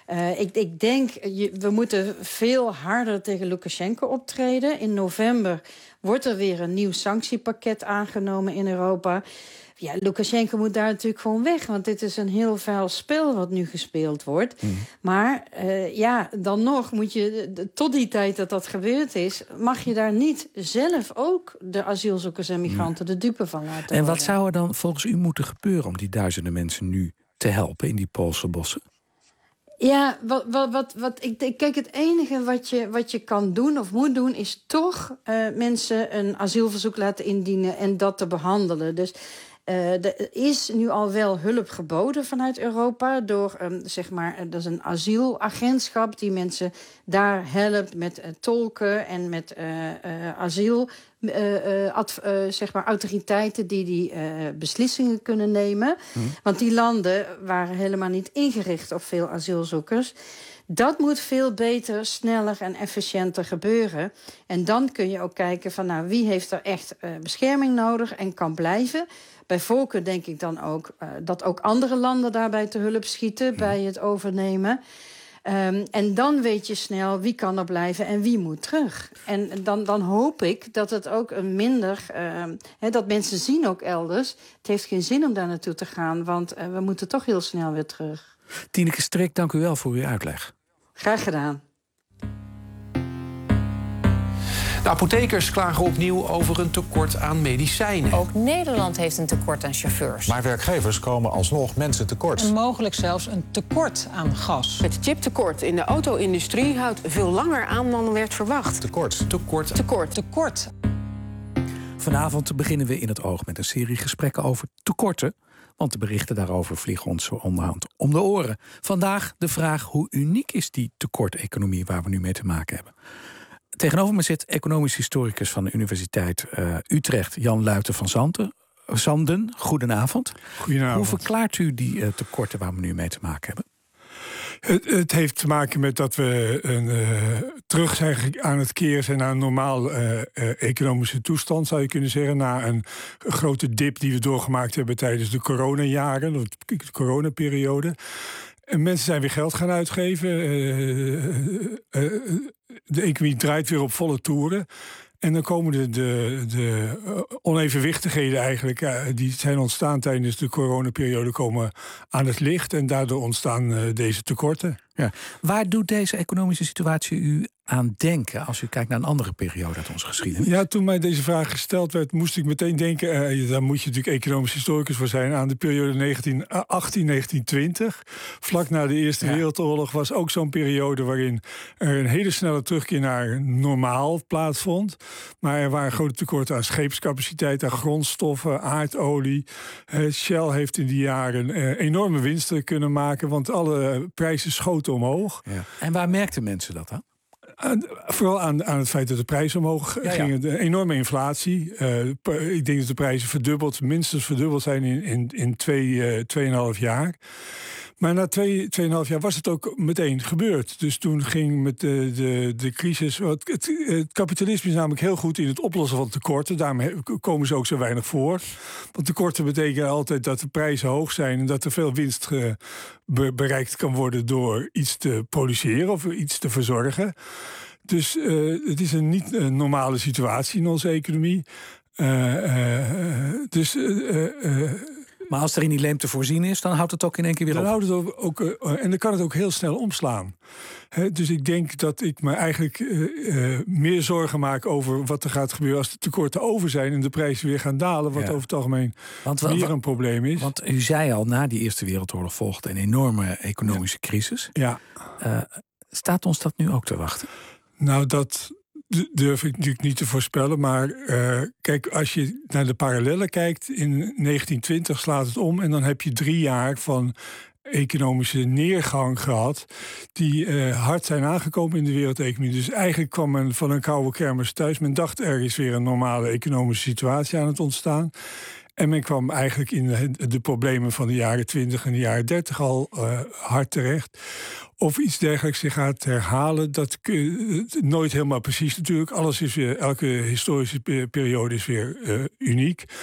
Uh, ik, ik denk, je, we moeten veel harder tegen Lukasjenko optreden. In november wordt er weer een nieuw sanctiepakket aangenomen in Europa. Ja, Lukasjenko moet daar natuurlijk gewoon weg. Want dit is een heel vuil spel wat nu gespeeld wordt. Mm. Maar uh, ja, dan nog moet je, tot die tijd dat dat gebeurd is, mag je daar niet zelf ook de asielzoekers en migranten nee. de dupe van laten worden. En wat zou er dan volgens u moeten gebeuren om die duizenden mensen nu te helpen in die Poolse bossen? Ja, wat, wat, wat, wat ik kijk, het enige wat je, wat je kan doen of moet doen, is toch uh, mensen een asielverzoek laten indienen en dat te behandelen. Dus uh, er is nu al wel hulp geboden vanuit Europa door, um, zeg maar, dat is een asielagentschap die mensen daar helpt met uh, tolken en met uh, uh, asiel. Uh, uh, ad, uh, zeg maar autoriteiten die die uh, beslissingen kunnen nemen. Hmm. Want die landen waren helemaal niet ingericht op veel asielzoekers. Dat moet veel beter, sneller en efficiënter gebeuren. En dan kun je ook kijken van, nou, wie heeft er echt uh, bescherming nodig en kan blijven. Bij voorkeur denk ik dan ook uh, dat ook andere landen daarbij te hulp schieten hmm. bij het overnemen. Um, en dan weet je snel wie kan er blijven en wie moet terug. En dan, dan hoop ik dat het ook een minder... Uh, he, dat mensen zien ook elders. Het heeft geen zin om daar naartoe te gaan, want uh, we moeten toch heel snel weer terug. Tineke Strik, dank u wel voor uw uitleg. Graag gedaan. De apothekers klagen opnieuw over een tekort aan medicijnen. Ook Nederland heeft een tekort aan chauffeurs. Maar werkgevers komen alsnog mensen tekort. En mogelijk zelfs een tekort aan gas. Het chiptekort in de auto-industrie houdt veel langer aan dan werd verwacht. Tekort. Tekort. Tekort. Tekort. Vanavond beginnen we in het oog met een serie gesprekken over tekorten. Want de berichten daarover vliegen ons zo onderhand om de oren. Vandaag de vraag: hoe uniek is die tekorteconomie waar we nu mee te maken hebben? Tegenover me zit economisch historicus van de Universiteit uh, Utrecht, Jan Luiten van Zanten. Zanden. Goedenavond. Goedenavond. Hoe verklaart u die uh, tekorten waar we nu mee te maken hebben? Het, het heeft te maken met dat we een, uh, terug zijn aan het keren zijn naar een normaal uh, uh, economische toestand, zou je kunnen zeggen. Na een grote dip die we doorgemaakt hebben tijdens de coronajaren, de coronaperiode. En mensen zijn weer geld gaan uitgeven. Uh, uh, uh, de economie draait weer op volle toeren. En dan komen de, de, de onevenwichtigheden eigenlijk, uh, die zijn ontstaan tijdens de coronaperiode, komen aan het licht. En daardoor ontstaan uh, deze tekorten. Ja. Waar doet deze economische situatie u aan denken als u kijkt naar een andere periode uit onze geschiedenis? Ja, toen mij deze vraag gesteld werd, moest ik meteen denken, uh, daar moet je natuurlijk economisch historicus voor zijn, aan de periode negentien achttien negentien twintig. Vlak na de Eerste ja. Wereldoorlog was ook zo'n periode waarin er een hele snelle terugkeer naar normaal plaatsvond. Maar er waren grote tekorten aan scheepscapaciteit, aan grondstoffen, aardolie. Uh, Shell heeft in die jaren uh, enorme winsten kunnen maken, want alle prijzen schoten omhoog. Ja. En waar merkten mensen dat aan? Aan, vooral aan, aan het feit dat de prijzen omhoog ja, ja. gingen. De enorme inflatie. Uh, ik denk dat de prijzen verdubbeld, minstens verdubbeld zijn in, in, in twee, uh, tweeënhalf jaar. Maar na twee, tweeënhalf jaar was het ook meteen gebeurd. Dus toen ging met de, de, de crisis... Het, het, het kapitalisme is namelijk heel goed in het oplossen van tekorten. Daarom komen ze ook zo weinig voor. Want tekorten betekenen altijd dat de prijzen hoog zijn en dat er veel winst ge, be, bereikt kan worden door iets te produceren of iets te verzorgen. Dus uh, het is een niet uh, normale situatie in onze economie. Uh, uh, dus... Uh, uh, Maar als er in die leemte voorzien is, dan houdt het ook in één keer weer dan op. Houdt het ook, ook, uh, en dan kan het ook heel snel omslaan. He, dus ik denk dat ik me eigenlijk uh, uh, meer zorgen maak over wat er gaat gebeuren als de tekorten over zijn en de prijzen weer gaan dalen, wat ja. over het algemeen want, meer een probleem is. Want u zei al, na die Eerste Wereldoorlog volgde een enorme economische ja. crisis. Ja. Uh, staat ons dat nu ook te wachten? Nou, dat durf ik natuurlijk niet te voorspellen. Maar uh, kijk, als je naar de parallellen kijkt, in negentien twintig slaat het om en dan heb je drie jaar van economische neergang gehad, die uh, hard zijn aangekomen in de wereldeconomie. Dus eigenlijk kwam men van een koude kermis thuis. Men dacht, er is weer een normale economische situatie aan het ontstaan. En men kwam eigenlijk in de, de problemen van de jaren twintig en de jaren dertig al uh, hard terecht. Of iets dergelijks zich gaat herhalen, dat uh, nooit helemaal precies natuurlijk. Alles is weer, elke historische periode is weer uh, uniek.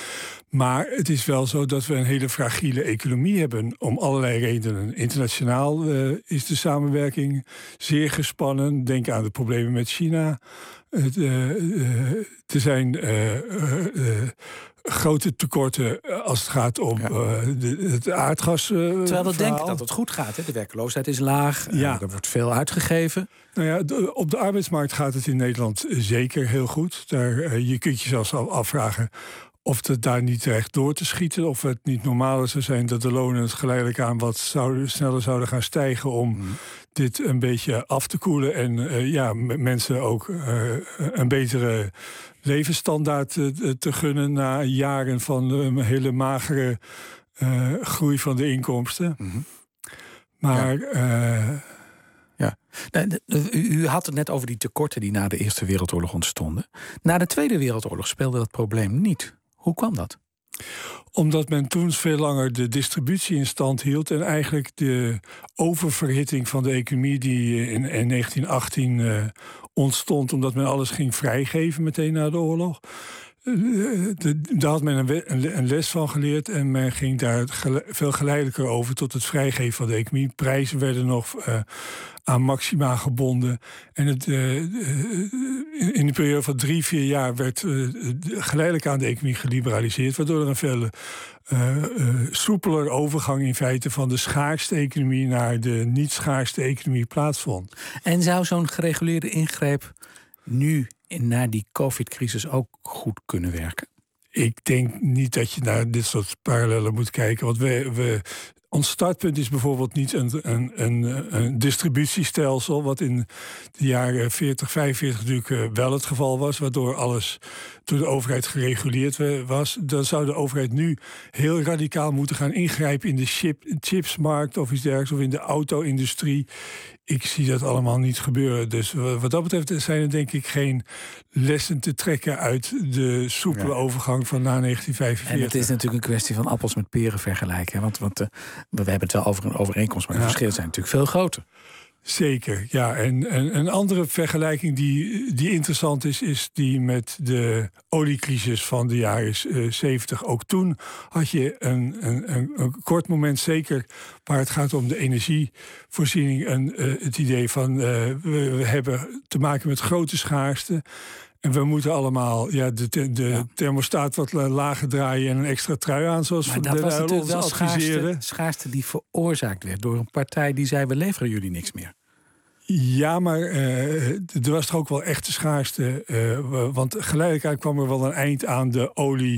Maar het is wel zo dat we een hele fragiele economie hebben om allerlei redenen. Internationaal uh, is de samenwerking zeer gespannen. Denk aan de problemen met China. Het, uh, uh, er zijn uh, uh, uh, grote tekorten als het gaat om ja. uh, de, het aardgas. Uh, Terwijl we verhaal. denken dat het goed gaat. Hè? De werkloosheid is laag. Ja. Uh, er wordt veel uitgegeven. Nou ja, de, op de arbeidsmarkt gaat het in Nederland zeker heel goed. Daar, uh, je kunt je zelfs afvragen of het daar niet terecht door te schieten. Of het niet normaal zou zijn dat de lonen het geleidelijk aan wat zouden, sneller zouden gaan stijgen om mm. dit een beetje af te koelen. En uh, ja, m- mensen ook uh, een betere levensstandaard te, te gunnen na jaren van een hele magere uh, groei van de inkomsten. Mm-hmm. Maar ja. Uh, ja. U, u had het net over die tekorten die na de Eerste Wereldoorlog ontstonden. Na de Tweede Wereldoorlog speelde dat probleem niet. Hoe kwam dat? Omdat men toen veel langer de distributie in stand hield en eigenlijk de oververhitting van de economie die in, in negentien achttien uh, ontstond, omdat men alles ging vrijgeven meteen na de oorlog. Uh, de, daar had men een, we, een, een les van geleerd en men ging daar gele, veel geleidelijker over tot het vrijgeven van de economie. Prijzen werden nog uh, aan maxima gebonden. En het, uh, in een periode van drie, vier jaar werd uh, geleidelijk aan de economie geliberaliseerd, waardoor er een veel uh, uh, soepeler overgang in feite van de schaarste economie naar de niet schaarste economie plaatsvond. En zou zo'n gereguleerde ingreep nu na die COVID-crisis ook goed kunnen werken? Ik denk niet dat je naar dit soort parallellen moet kijken. Want we, we, ons startpunt is bijvoorbeeld niet een, een, een, een distributiestelsel, wat in de jaren veertig, vijfenveertig natuurlijk wel het geval was, waardoor alles door de overheid gereguleerd was. Dan zou de overheid nu heel radicaal moeten gaan ingrijpen in de chip, chipsmarkt of iets dergelijks, of in de auto-industrie. Ik zie dat allemaal niet gebeuren. Dus wat dat betreft zijn er denk ik geen lessen te trekken uit de soepele ja. overgang van na negentien vijfenveertig. En het is natuurlijk een kwestie van appels met peren vergelijken. Want, want uh, we hebben het wel over een overeenkomst, maar de ja. verschillen zijn natuurlijk veel groter. Zeker, ja. En, en een andere vergelijking die, die interessant is, is die met de oliecrisis van de jaren uh, zeventig. Ook toen had je een, een, een, een kort moment, zeker waar het gaat om de energievoorziening, een, uh, het idee van uh, we, we hebben te maken met grote schaarste. En we moeten allemaal ja, de, de, de ja. thermostaat wat lager draaien en een extra trui aan, zoals maar Van dat der was Uyl natuurlijk wel schaarste, adviseerde. schaarste die veroorzaakt werd door een partij die zei, we leveren jullie niks meer. Ja, maar uh, er was toch ook wel echte schaarste. Uh, want geleidelijk kwam er wel een eind aan de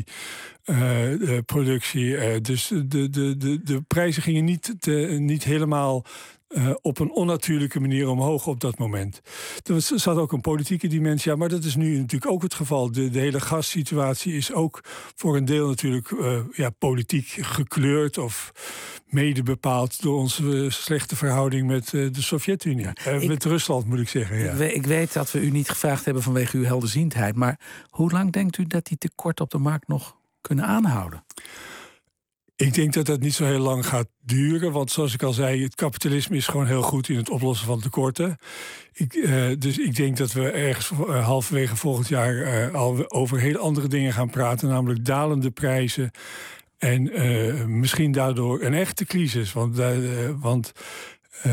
olieproductie. Uh, uh, dus de, de, de, de prijzen gingen niet, te, niet helemaal Uh, op een onnatuurlijke manier omhoog op dat moment. Er zat ook een politieke dimensie aan, maar dat is nu natuurlijk ook het geval. De, de hele gassituatie is ook voor een deel natuurlijk uh, ja, politiek gekleurd of mede bepaald door onze uh, slechte verhouding met uh, de Sovjet-Unie. Ja, uh, ik, met Rusland, moet ik zeggen. Ja. Ik, weet, ik weet dat we u niet gevraagd hebben vanwege uw helderziendheid, maar hoe lang denkt u dat die tekorten op de markt nog kunnen aanhouden? Ik denk dat dat niet zo heel lang gaat duren. Want zoals ik al zei, het kapitalisme is gewoon heel goed in het oplossen van tekorten. Ik, uh, dus ik denk dat we ergens uh, halverwege volgend jaar uh, al over hele andere dingen gaan praten. Namelijk dalende prijzen. En uh, misschien daardoor een echte crisis. Want, uh, want uh,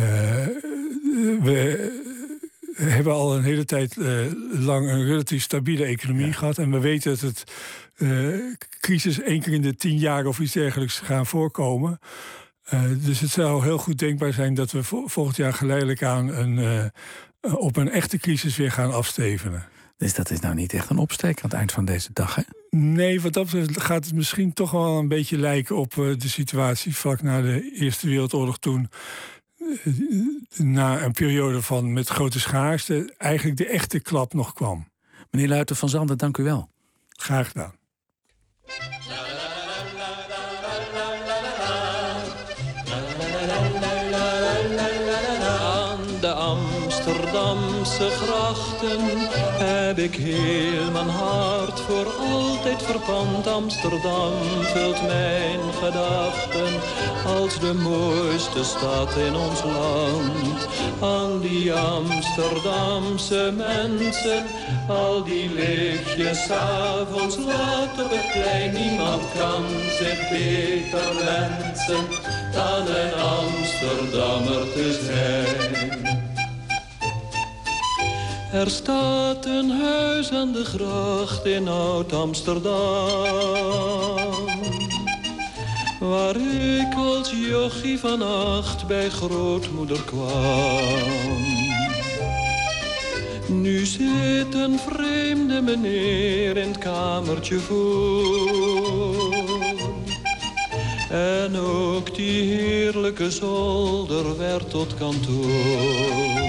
we hebben al een hele tijd uh, lang een relatief stabiele economie ja. gehad. En we weten dat het uh, crisis één keer in de tien jaar of iets dergelijks gaan voorkomen. Uh, dus het zou heel goed denkbaar zijn dat we vo- volgend jaar geleidelijk aan een, uh, op een echte crisis weer gaan afstevenen. Dus dat is nou niet echt een opsteek aan het eind van deze dag, hè? Nee, wat dat betreft gaat het misschien toch wel een beetje lijken op uh, de situatie vlak na de Eerste Wereldoorlog, toen na een periode van met grote schaarste eigenlijk de echte klap nog kwam. Meneer Luiten van Zanden, dank u wel. Graag gedaan. Aan de Amsterdam Amsterdamse grachten heb ik heel mijn hart voor altijd verpand. Amsterdam vult mijn gedachten als de mooiste stad in ons land. Al die Amsterdamse mensen, al die lichtjes 's avonds laat op het plein. Niemand kan zich beter wensen dan een Amsterdammer te zijn. Er staat een huis aan de gracht in Oud-Amsterdam, waar ik als jochie van acht bij grootmoeder kwam. Nu zit een vreemde meneer in het kamertje voor. En ook die heerlijke zolder werd tot kantoor.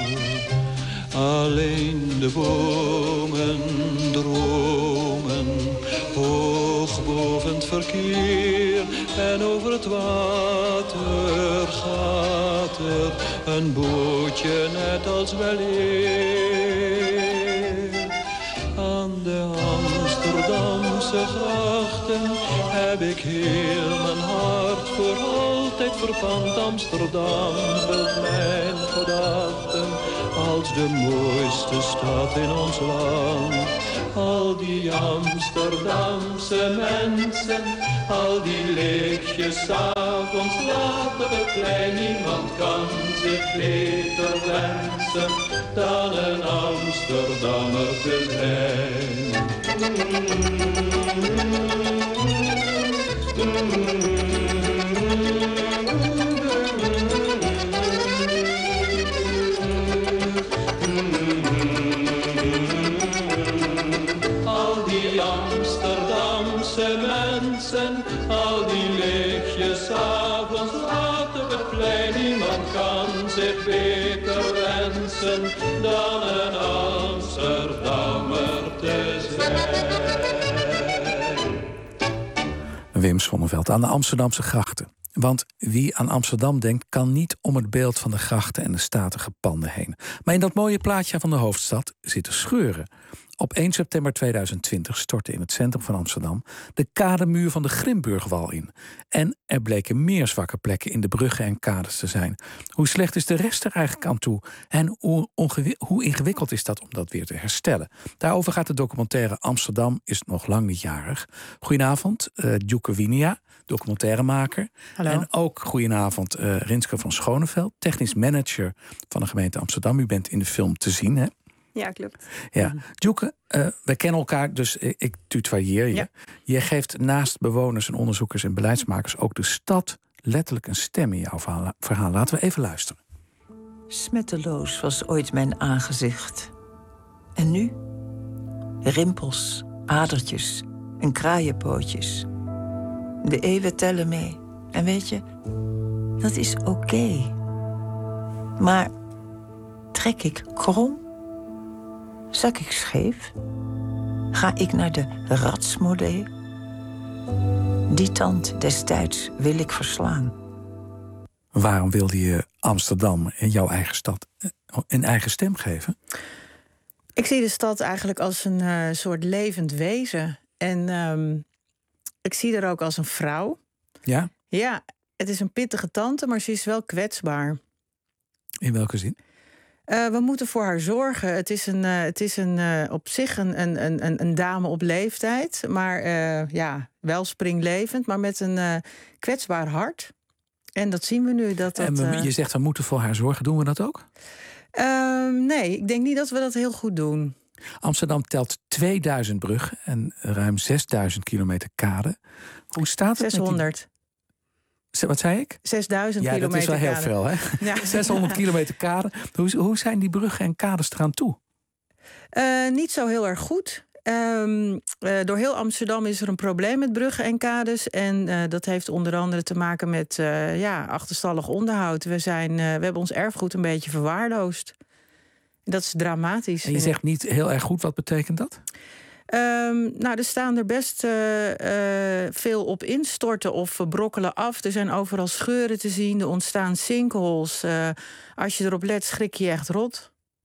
Alleen de bomen dromen hoog boven het verkeer. En over het water gaat er een bootje net als weleer. Aan de Amsterdamse grachten heb ik heel mijn hart voor altijd verpand. Amsterdam vult mijn gedachten als de mooiste stad in ons land. Al die Amsterdamse mensen, al die lichtjes 's avonds laat op het plein. Niemand kan zich beter wensen dan een Amsterdammer te zijn. Al die Amsterdamse mensen, al die lichtjes 's avonds laat op het plein. Niemand kan zich beter wensen dan een Amsterdammer te zijn. Wim Sonneveld aan de Amsterdamse grachten. Want wie aan Amsterdam denkt, kan niet om het beeld van de grachten en de statige panden heen. Maar in dat mooie plaatje van de hoofdstad zitten scheuren. Op één september tweeduizend twintig stortte in het centrum van Amsterdam de kademuur van de Grimburgwal in. En er bleken meer zwakke plekken in de bruggen en kades te zijn. Hoe slecht is de rest er eigenlijk aan toe? En hoe, hoe ingewikkeld is dat om dat weer te herstellen? Daarover gaat de documentaire Amsterdam is nog lang niet jarig. Goedenavond, uh, Djoeke Winia, documentairemaker. Hallo. En ook goedenavond uh, Rinske van Schoneveld, technisch manager van de gemeente Amsterdam. U bent in de film te zien, hè? Ja, klopt. Ja, Djoeke, uh, we kennen elkaar, dus ik, ik tutoieer je. Ja. Je geeft naast bewoners en onderzoekers en beleidsmakers ook de stad letterlijk een stem in jouw verhaal. Laten we even luisteren. Smetteloos was ooit mijn aangezicht. En nu? Rimpels, adertjes en kraaienpootjes. De eeuwen tellen mee. En weet je, dat is oké. Okay. Maar trek ik krom? Zak ik scheef? Ga ik naar de ratsmodee? Die tand destijds wil ik verslaan. Waarom wilde je Amsterdam en jouw eigen stad een eigen stem geven? Ik zie de stad eigenlijk als een uh, soort levend wezen. En um, ik zie haar ook als een vrouw. Ja? Ja, het is een pittige tante, maar ze is wel kwetsbaar. In welke zin? Uh, we moeten voor haar zorgen. Het is, een, uh, het is een, uh, op zich een, een, een, een dame op leeftijd. Maar uh, ja, wel springlevend, maar met een uh, kwetsbaar hart. En dat zien we nu. Dat dat, en we, je zegt we moeten voor haar zorgen. Doen we dat ook? Uh, nee, ik denk niet dat we dat heel goed doen. Amsterdam telt tweeduizend bruggen en ruim zesduizend kilometer kade. Hoe staat het zeshonderd. Met die... Wat zei ik? zesduizend ja, kilometer kade. Ja, dat is wel heel veel, hè? Ja. zeshonderd kilometer kade. Hoe, hoe zijn die bruggen en kades eraan toe? Uh, niet zo heel erg goed. Um, uh, door heel Amsterdam is er een probleem met bruggen en kades. En uh, dat heeft onder andere te maken met uh, ja, achterstallig onderhoud. We, zijn, uh, we hebben ons erfgoed een beetje verwaarloosd. Dat is dramatisch. En je zegt niet heel erg goed, wat betekent dat? Um, nou, er staan er best uh, uh, veel op instorten of brokkelen af. Er zijn overal scheuren te zien, er ontstaan sinkholes. Uh, als je erop let, schrik je echt rot.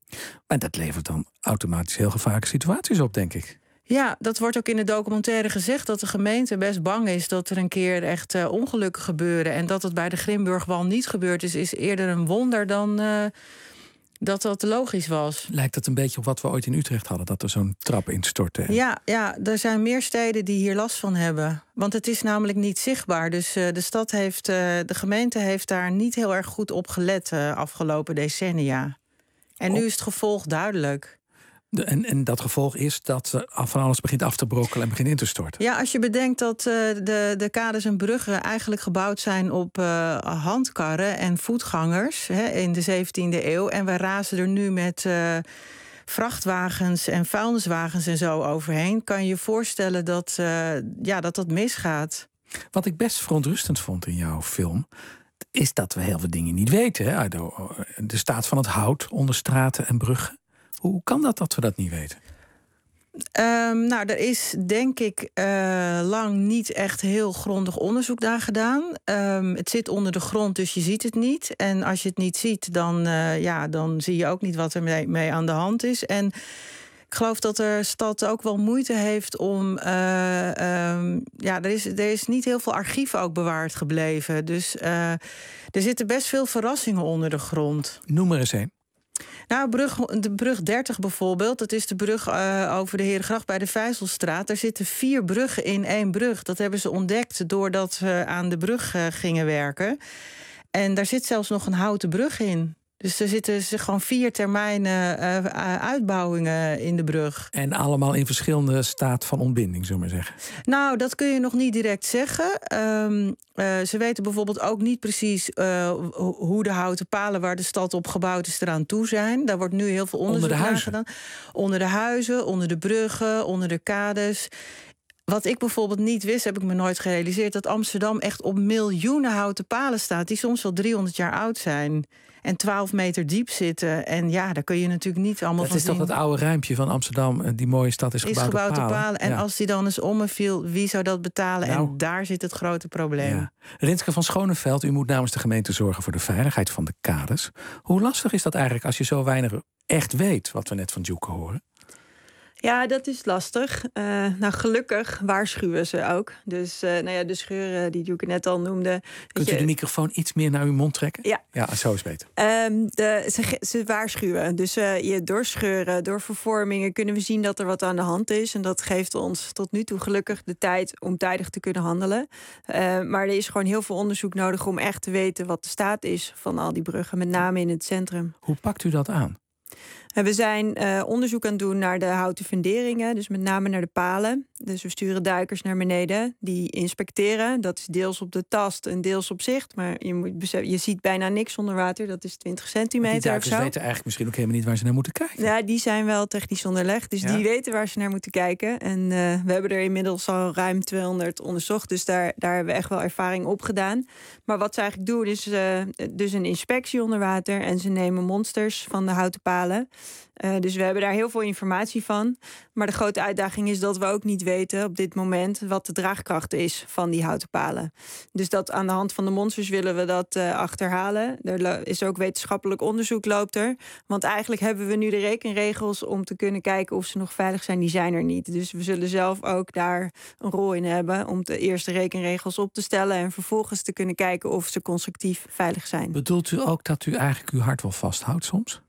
Maar dat levert dan automatisch heel gevaarlijke situaties op, denk ik. Ja, dat wordt ook in de documentaire gezegd... dat de gemeente best bang is dat er een keer echt uh, ongelukken gebeuren. En dat het bij de Grimburgwal niet gebeurd is... is eerder een wonder dan uh, dat dat logisch was. Lijkt het een beetje op wat we ooit in Utrecht hadden... dat er zo'n trap instortte? Ja, ja, er zijn meer steden die hier last van hebben. Want het is namelijk niet zichtbaar. Dus uh, de stad heeft, uh, de gemeente heeft daar niet heel erg goed op gelet... Uh, afgelopen decennia. En nu is het gevolg duidelijk. De, en, en dat gevolg is dat uh, van alles begint af te brokkelen en begint in te storten. Ja, als je bedenkt dat uh, de, de kades en bruggen eigenlijk gebouwd zijn op uh, handkarren en voetgangers hè, in de zeventiende eeuw. En we razen er nu met uh, vrachtwagens en vuilniswagens en zo overheen. Kan je je voorstellen dat uh, ja, dat, dat misgaat? Wat ik best verontrustend vond in jouw film... is dat we heel veel dingen niet weten. Hè? De, de staat van het hout onder straten en bruggen. Hoe kan dat dat we dat niet weten? Um, nou, er is denk ik uh, lang niet echt heel grondig onderzoek naar gedaan. Um, het zit onder de grond, dus je ziet het niet. En als je het niet ziet, dan, uh, ja, dan zie je ook niet wat er mee, mee aan de hand is. En ik geloof dat de stad ook wel moeite heeft om... Uh, um, ja, er is, er is niet heel veel archief ook bewaard gebleven. Dus uh, er zitten best veel verrassingen onder de grond. Noem er eens een. Nou, brug, de brug dertig bijvoorbeeld, dat is de brug uh, over de Herengracht bij de Vijzelstraat. Daar zitten vier bruggen in één brug. Dat hebben ze ontdekt doordat ze aan de brug uh, gingen werken. En daar zit zelfs nog een houten brug in. Dus er zitten gewoon vier termijnen uh, uitbouwingen in de brug. En allemaal in verschillende staat van ontbinding, zullen we maar zeggen. Nou, dat kun je nog niet direct zeggen. Um, uh, ze weten bijvoorbeeld ook niet precies uh, hoe de houten palen waar de stad op gebouwd is eraan toe zijn. Daar wordt nu heel veel onderzoek naar gedaan. Onder de huizen, onder de bruggen, onder de kades. Wat ik bijvoorbeeld niet wist, heb ik me nooit gerealiseerd... dat Amsterdam echt op miljoenen houten palen staat... die soms wel driehonderd jaar oud zijn... en twaalf meter diep zitten. En ja, daar kun je natuurlijk niet allemaal dat van is toch zien. dat oude rijmpje van Amsterdam... die mooie stad is gebouwd, is gebouwd op palen. op palen. En ja. als die dan eens omviel, wie zou dat betalen? Nou, en daar zit het grote probleem. Ja. Rinske van Schoneveld, u moet namens de gemeente zorgen... voor de veiligheid van de kades. Hoe lastig is dat eigenlijk als je zo weinig echt weet... wat we net van Djoeke horen? Ja, dat is lastig. Uh, nou, gelukkig waarschuwen ze ook. Dus uh, nou ja, de scheuren die Djoeke net al noemde. Kunt u de microfoon iets meer naar uw mond trekken? Ja. Ja, zo is beter. Um, de, ze, ze waarschuwen. Dus uh, je, door scheuren, door vervormingen... kunnen we zien dat er wat aan de hand is. En dat geeft ons tot nu toe gelukkig de tijd... om tijdig te kunnen handelen. Uh, maar er is gewoon heel veel onderzoek nodig... om echt te weten wat de staat is van al die bruggen. Met name in het centrum. Hoe pakt u dat aan? We zijn uh, onderzoek aan het doen naar de houten funderingen, dus met name naar de palen. Dus we sturen duikers naar beneden, die inspecteren. Dat is deels op de tast en deels op zicht. Maar je, moet beseffen, je ziet bijna niks onder water, dat is twintig centimeter of zo. Die duikers weten eigenlijk misschien ook helemaal niet waar ze naar moeten kijken. Ja, die zijn wel technisch onderlegd, dus ja. die weten waar ze naar moeten kijken. En uh, we hebben er inmiddels al ruim tweehonderd onderzocht, dus daar, daar hebben we echt wel ervaring op gedaan. Maar wat ze eigenlijk doen is uh, dus een inspectie onder water en ze nemen monsters van de houten palen. Uh, dus we hebben daar heel veel informatie van. Maar de grote uitdaging is dat we ook niet weten op dit moment wat de draagkracht is van die houten palen. Dus dat aan de hand van de monsters willen we dat uh, achterhalen. Er is ook wetenschappelijk onderzoek loopt er. Want eigenlijk hebben we nu de rekenregels om te kunnen kijken of ze nog veilig zijn. Die zijn er niet. Dus we zullen zelf ook daar een rol in hebben om de eerste rekenregels op te stellen en vervolgens te kunnen kijken of ze constructief veilig zijn. Bedoelt u ook dat u eigenlijk uw hart wel vasthoudt soms?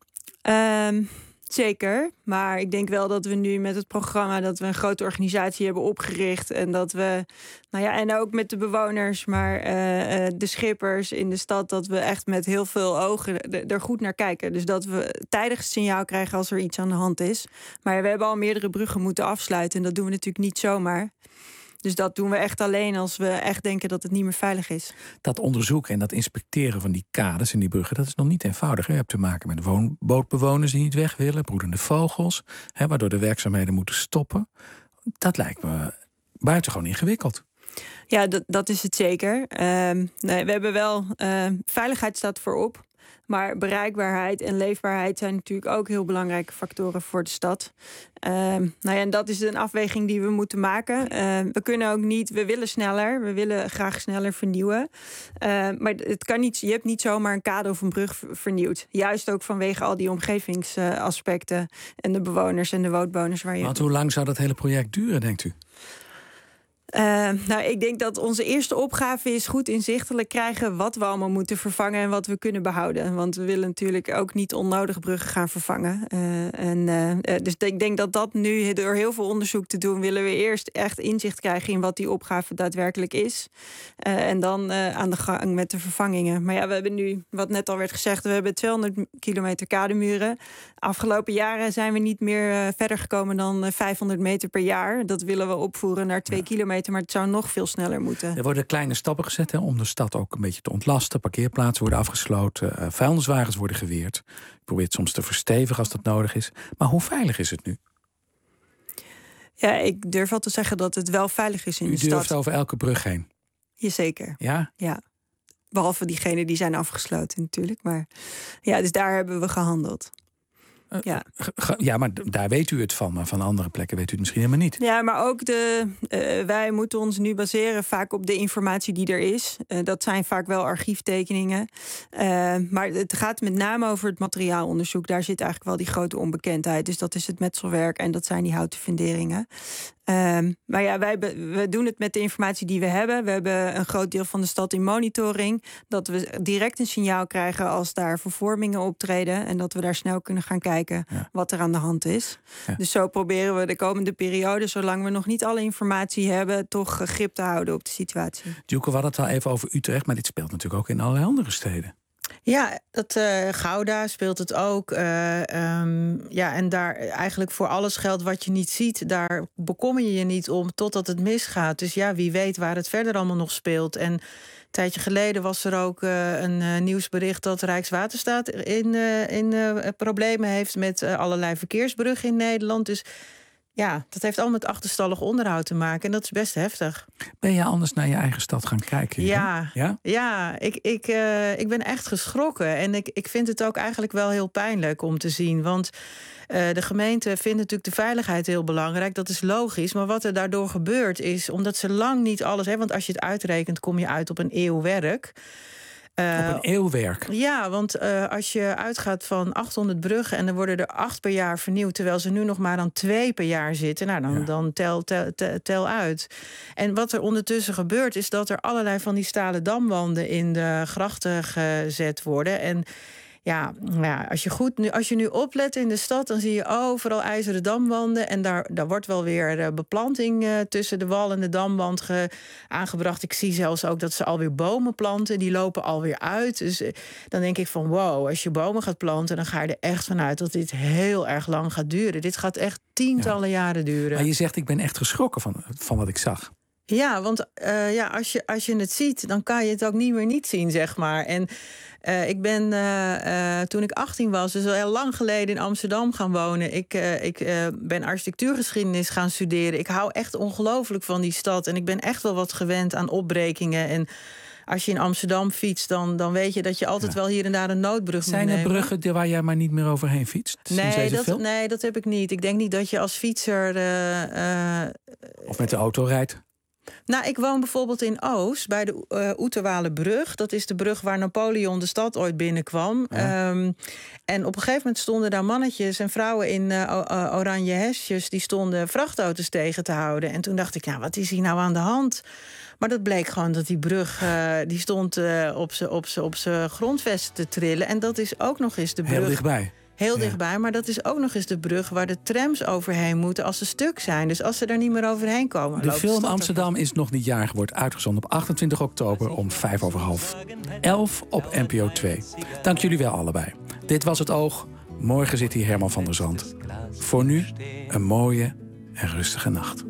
Um, zeker, maar ik denk wel dat we nu met het programma... dat we een grote organisatie hebben opgericht... en dat we, nou ja, en ook met de bewoners... maar uh, uh, de schippers in de stad... dat we echt met heel veel ogen er goed naar kijken. Dus dat we tijdig een signaal krijgen als er iets aan de hand is. Maar we hebben al meerdere bruggen moeten afsluiten... en dat doen we natuurlijk niet zomaar... Dus dat doen we echt alleen als we echt denken dat het niet meer veilig is. Dat onderzoeken en dat inspecteren van die kades en die bruggen... dat is nog niet eenvoudig. Je hebt te maken met woonbootbewoners die niet weg willen... broedende vogels, hè, waardoor de werkzaamheden moeten stoppen. Dat lijkt me buitengewoon ingewikkeld. Ja, dat, dat is het zeker. Uh, nee, we hebben wel... Uh, veiligheid staat voorop. Maar bereikbaarheid en leefbaarheid zijn natuurlijk ook heel belangrijke factoren voor de stad. Uh, nou ja, en dat is een afweging die we moeten maken. Uh, we kunnen ook niet, we willen sneller, we willen graag sneller vernieuwen. Uh, maar het kan niet, je hebt niet zomaar een kade of een brug vernieuwd. Juist ook vanwege al die omgevingsaspecten en de bewoners en de woonbewoners waar je. Want hoe lang zou dat hele project duren, denkt u? Uh, nou, ik denk dat onze eerste opgave is goed inzichtelijk krijgen wat we allemaal moeten vervangen en wat we kunnen behouden. Want we willen natuurlijk ook niet onnodig bruggen gaan vervangen. Uh, en, uh, dus ik denk dat dat nu, door heel veel onderzoek te doen, willen we eerst echt inzicht krijgen in wat die opgave daadwerkelijk is. Uh, en dan uh, aan de gang met de vervangingen. Maar ja, we hebben nu, wat net al werd gezegd, we hebben tweehonderd kilometer kademuren. Afgelopen jaren zijn we niet meer uh, verder gekomen dan uh, vijfhonderd meter per jaar. Dat willen we opvoeren naar twee ja. kilometer. Maar het zou nog veel sneller moeten. Er worden kleine stappen gezet hè, om de stad ook een beetje te ontlasten. Parkeerplaatsen worden afgesloten. Uh, vuilniswagens worden geweerd. Ik probeer het soms te verstevigen als dat nodig is. Maar hoe veilig is het nu? Ja, ik durf wel te zeggen dat het wel veilig is in U de stad. U durft over elke brug heen? Jazeker. Ja? Ja. Behalve diegenen die zijn afgesloten natuurlijk. Maar ja, dus daar hebben we gehandeld. Uh, ja. ja, maar daar weet u het van. Maar van andere plekken weet u het misschien helemaal niet. Ja, maar ook de, uh, wij moeten ons nu baseren vaak op de informatie die er is. Uh, dat zijn vaak wel archieftekeningen. Uh, maar het gaat met name over het materiaalonderzoek. Daar zit eigenlijk wel die grote onbekendheid. Dus dat is het metselwerk en dat zijn die houten funderingen. Um, maar ja, wij be- we doen het met de informatie die we hebben. We hebben een groot deel van de stad in monitoring. Dat we direct een signaal krijgen als daar vervormingen optreden. En dat we daar snel kunnen gaan kijken ja. wat er aan de hand is. Ja. Dus zo proberen we de komende periode, zolang we nog niet alle informatie hebben, toch grip te houden op de situatie. Djoeke, we hadden het al even over Utrecht, maar dit speelt natuurlijk ook in allerlei andere steden. Ja, dat, uh, Gouda speelt het ook. Uh, um, ja, en daar eigenlijk voor alles geldt wat je niet ziet. Daar bekommer je je niet om totdat het misgaat. Dus ja, wie weet waar het verder allemaal nog speelt. En een tijdje geleden was er ook uh, een uh, nieuwsbericht dat Rijkswaterstaat in, uh, in uh, problemen heeft met uh, allerlei verkeersbruggen in Nederland. Dus ja, dat heeft allemaal met achterstallig onderhoud te maken. En dat is best heftig. Ben je anders naar je eigen stad gaan kijken? Ja, ja? ja ik, ik, uh, ik ben echt geschrokken. En ik, ik vind het ook eigenlijk wel heel pijnlijk om te zien. Want uh, de gemeente vindt natuurlijk de veiligheid heel belangrijk. Dat is logisch. Maar wat er daardoor gebeurt is, omdat ze lang niet alles hebben. Want als je het uitrekent, kom je uit op een eeuw werk. Uh, op een eeuwwerk? Ja, want uh, als je uitgaat van achthonderd bruggen en er worden er acht per jaar vernieuwd, terwijl ze nu nog maar aan twee per jaar zitten, nou dan, ja. dan tel, tel, tel, tel uit. En wat er ondertussen gebeurt is dat er allerlei van die stalen damwanden in de grachten gezet worden. En ja, ja als, je goed nu, als je nu oplet in de stad, dan zie je overal ijzeren damwanden. En daar, daar wordt wel weer beplanting uh, tussen de wal en de damwand ge, aangebracht. Ik zie zelfs ook dat ze alweer bomen planten. Die lopen alweer uit. Dus uh, dan denk ik van wow, als je bomen gaat planten, dan ga je er echt vanuit dat dit heel erg lang gaat duren. Dit gaat echt tientallen ja. jaren duren. Maar je zegt, ik ben echt geschrokken van, van wat ik zag. Ja, want uh, ja, als, je, als je het ziet, dan kan je het ook niet meer niet zien, zeg maar. En uh, ik ben, uh, uh, toen ik achttien was, dus al heel lang geleden in Amsterdam gaan wonen. Ik, uh, ik uh, ben architectuurgeschiedenis gaan studeren. Ik hou echt ongelooflijk van die stad. En ik ben echt wel wat gewend aan opbrekingen. En als je in Amsterdam fietst, dan, dan weet je dat je altijd ja. wel hier en daar een noodbrug Zijn moet er nemen. bruggen waar jij maar niet meer overheen fietst? Nee dat, nee, dat heb ik niet. Ik denk niet dat je als fietser Uh, uh, of met de auto rijdt? Nou, ik woon bijvoorbeeld in Oost, bij de uh, Oeterwalenbrug. Dat is de brug waar Napoleon de stad ooit binnenkwam. Ja. Um, en op een gegeven moment stonden daar mannetjes en vrouwen in uh, uh, oranje hesjes, die stonden vrachtauto's tegen te houden. En toen dacht ik, nou, wat is hier nou aan de hand? Maar dat bleek gewoon dat die brug, uh, die stond uh, op zijn op op grondvesten te trillen. En dat is ook nog eens de brug. Heel dichtbij. Heel ja. dichtbij, maar dat is ook nog eens de brug waar de trams overheen moeten als ze stuk zijn. Dus als ze er niet meer overheen komen. De film Amsterdam is nog niet jarig, wordt uitgezonden op achtentwintig oktober om vijf over half elf op N P O twee. Dank jullie wel allebei. Dit was Het Oog. Morgen zit hier Herman van der Zand. Voor nu een mooie en rustige nacht.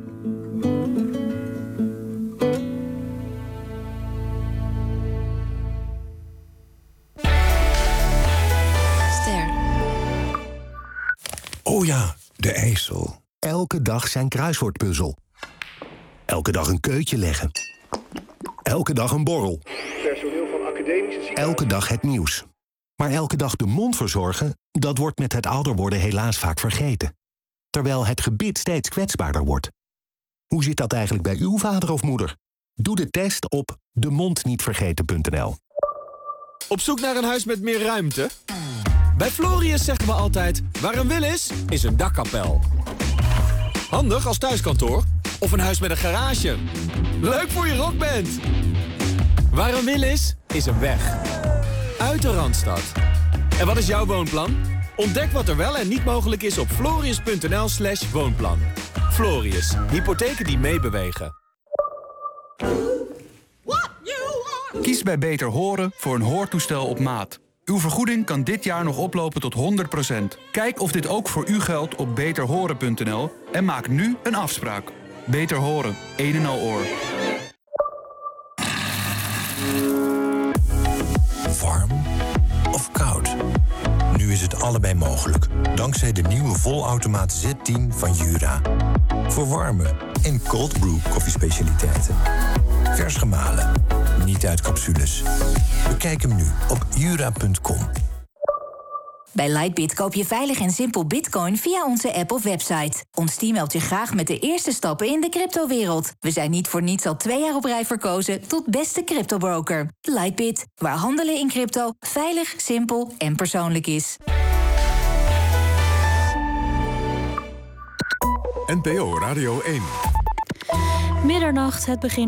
Oh ja, de IJssel. Elke dag zijn kruiswoordpuzzel. Elke dag een keutje leggen. Elke dag een borrel. Personeel van academische ziekenhuizen. Elke dag het nieuws. Maar elke dag de mond verzorgen, dat wordt met het ouder worden helaas vaak vergeten. Terwijl het gebit steeds kwetsbaarder wordt. Hoe zit dat eigenlijk bij uw vader of moeder? Doe de test op de mond niet vergeten punt n l. Op zoek naar een huis met meer ruimte? Bij Florius zeggen we altijd, waar een wil is, is een dakkapel. Handig als thuiskantoor of een huis met een garage. Leuk voor je rockband. Waar een wil is, is een weg. Uit de Randstad. En wat is jouw woonplan? Ontdek wat er wel en niet mogelijk is op florius punt n l slash woonplan. Florius, hypotheken die meebewegen. Kies bij Beter Horen voor een hoortoestel op maat. Uw vergoeding kan dit jaar nog oplopen tot honderd procent. Kijk of dit ook voor u geldt op beter horen punt n l en maak nu een afspraak. Beter Horen, een en al oor. Warm of koud? Nu is het allebei mogelijk, dankzij de nieuwe volautomaat Z tien van Jura. Voor warme en cold brew koffiespecialiteiten. Vers gemalen, niet uit capsules. Bekijk hem nu op jura punt com. Bij Lightbit koop je veilig en simpel bitcoin via onze app of website. Ons team helpt je graag met de eerste stappen in de cryptowereld. We zijn niet voor niets al twee jaar op rij verkozen tot beste cryptobroker. Lightbit, waar handelen in crypto veilig, simpel en persoonlijk is. N P O Radio één. Middernacht, het begin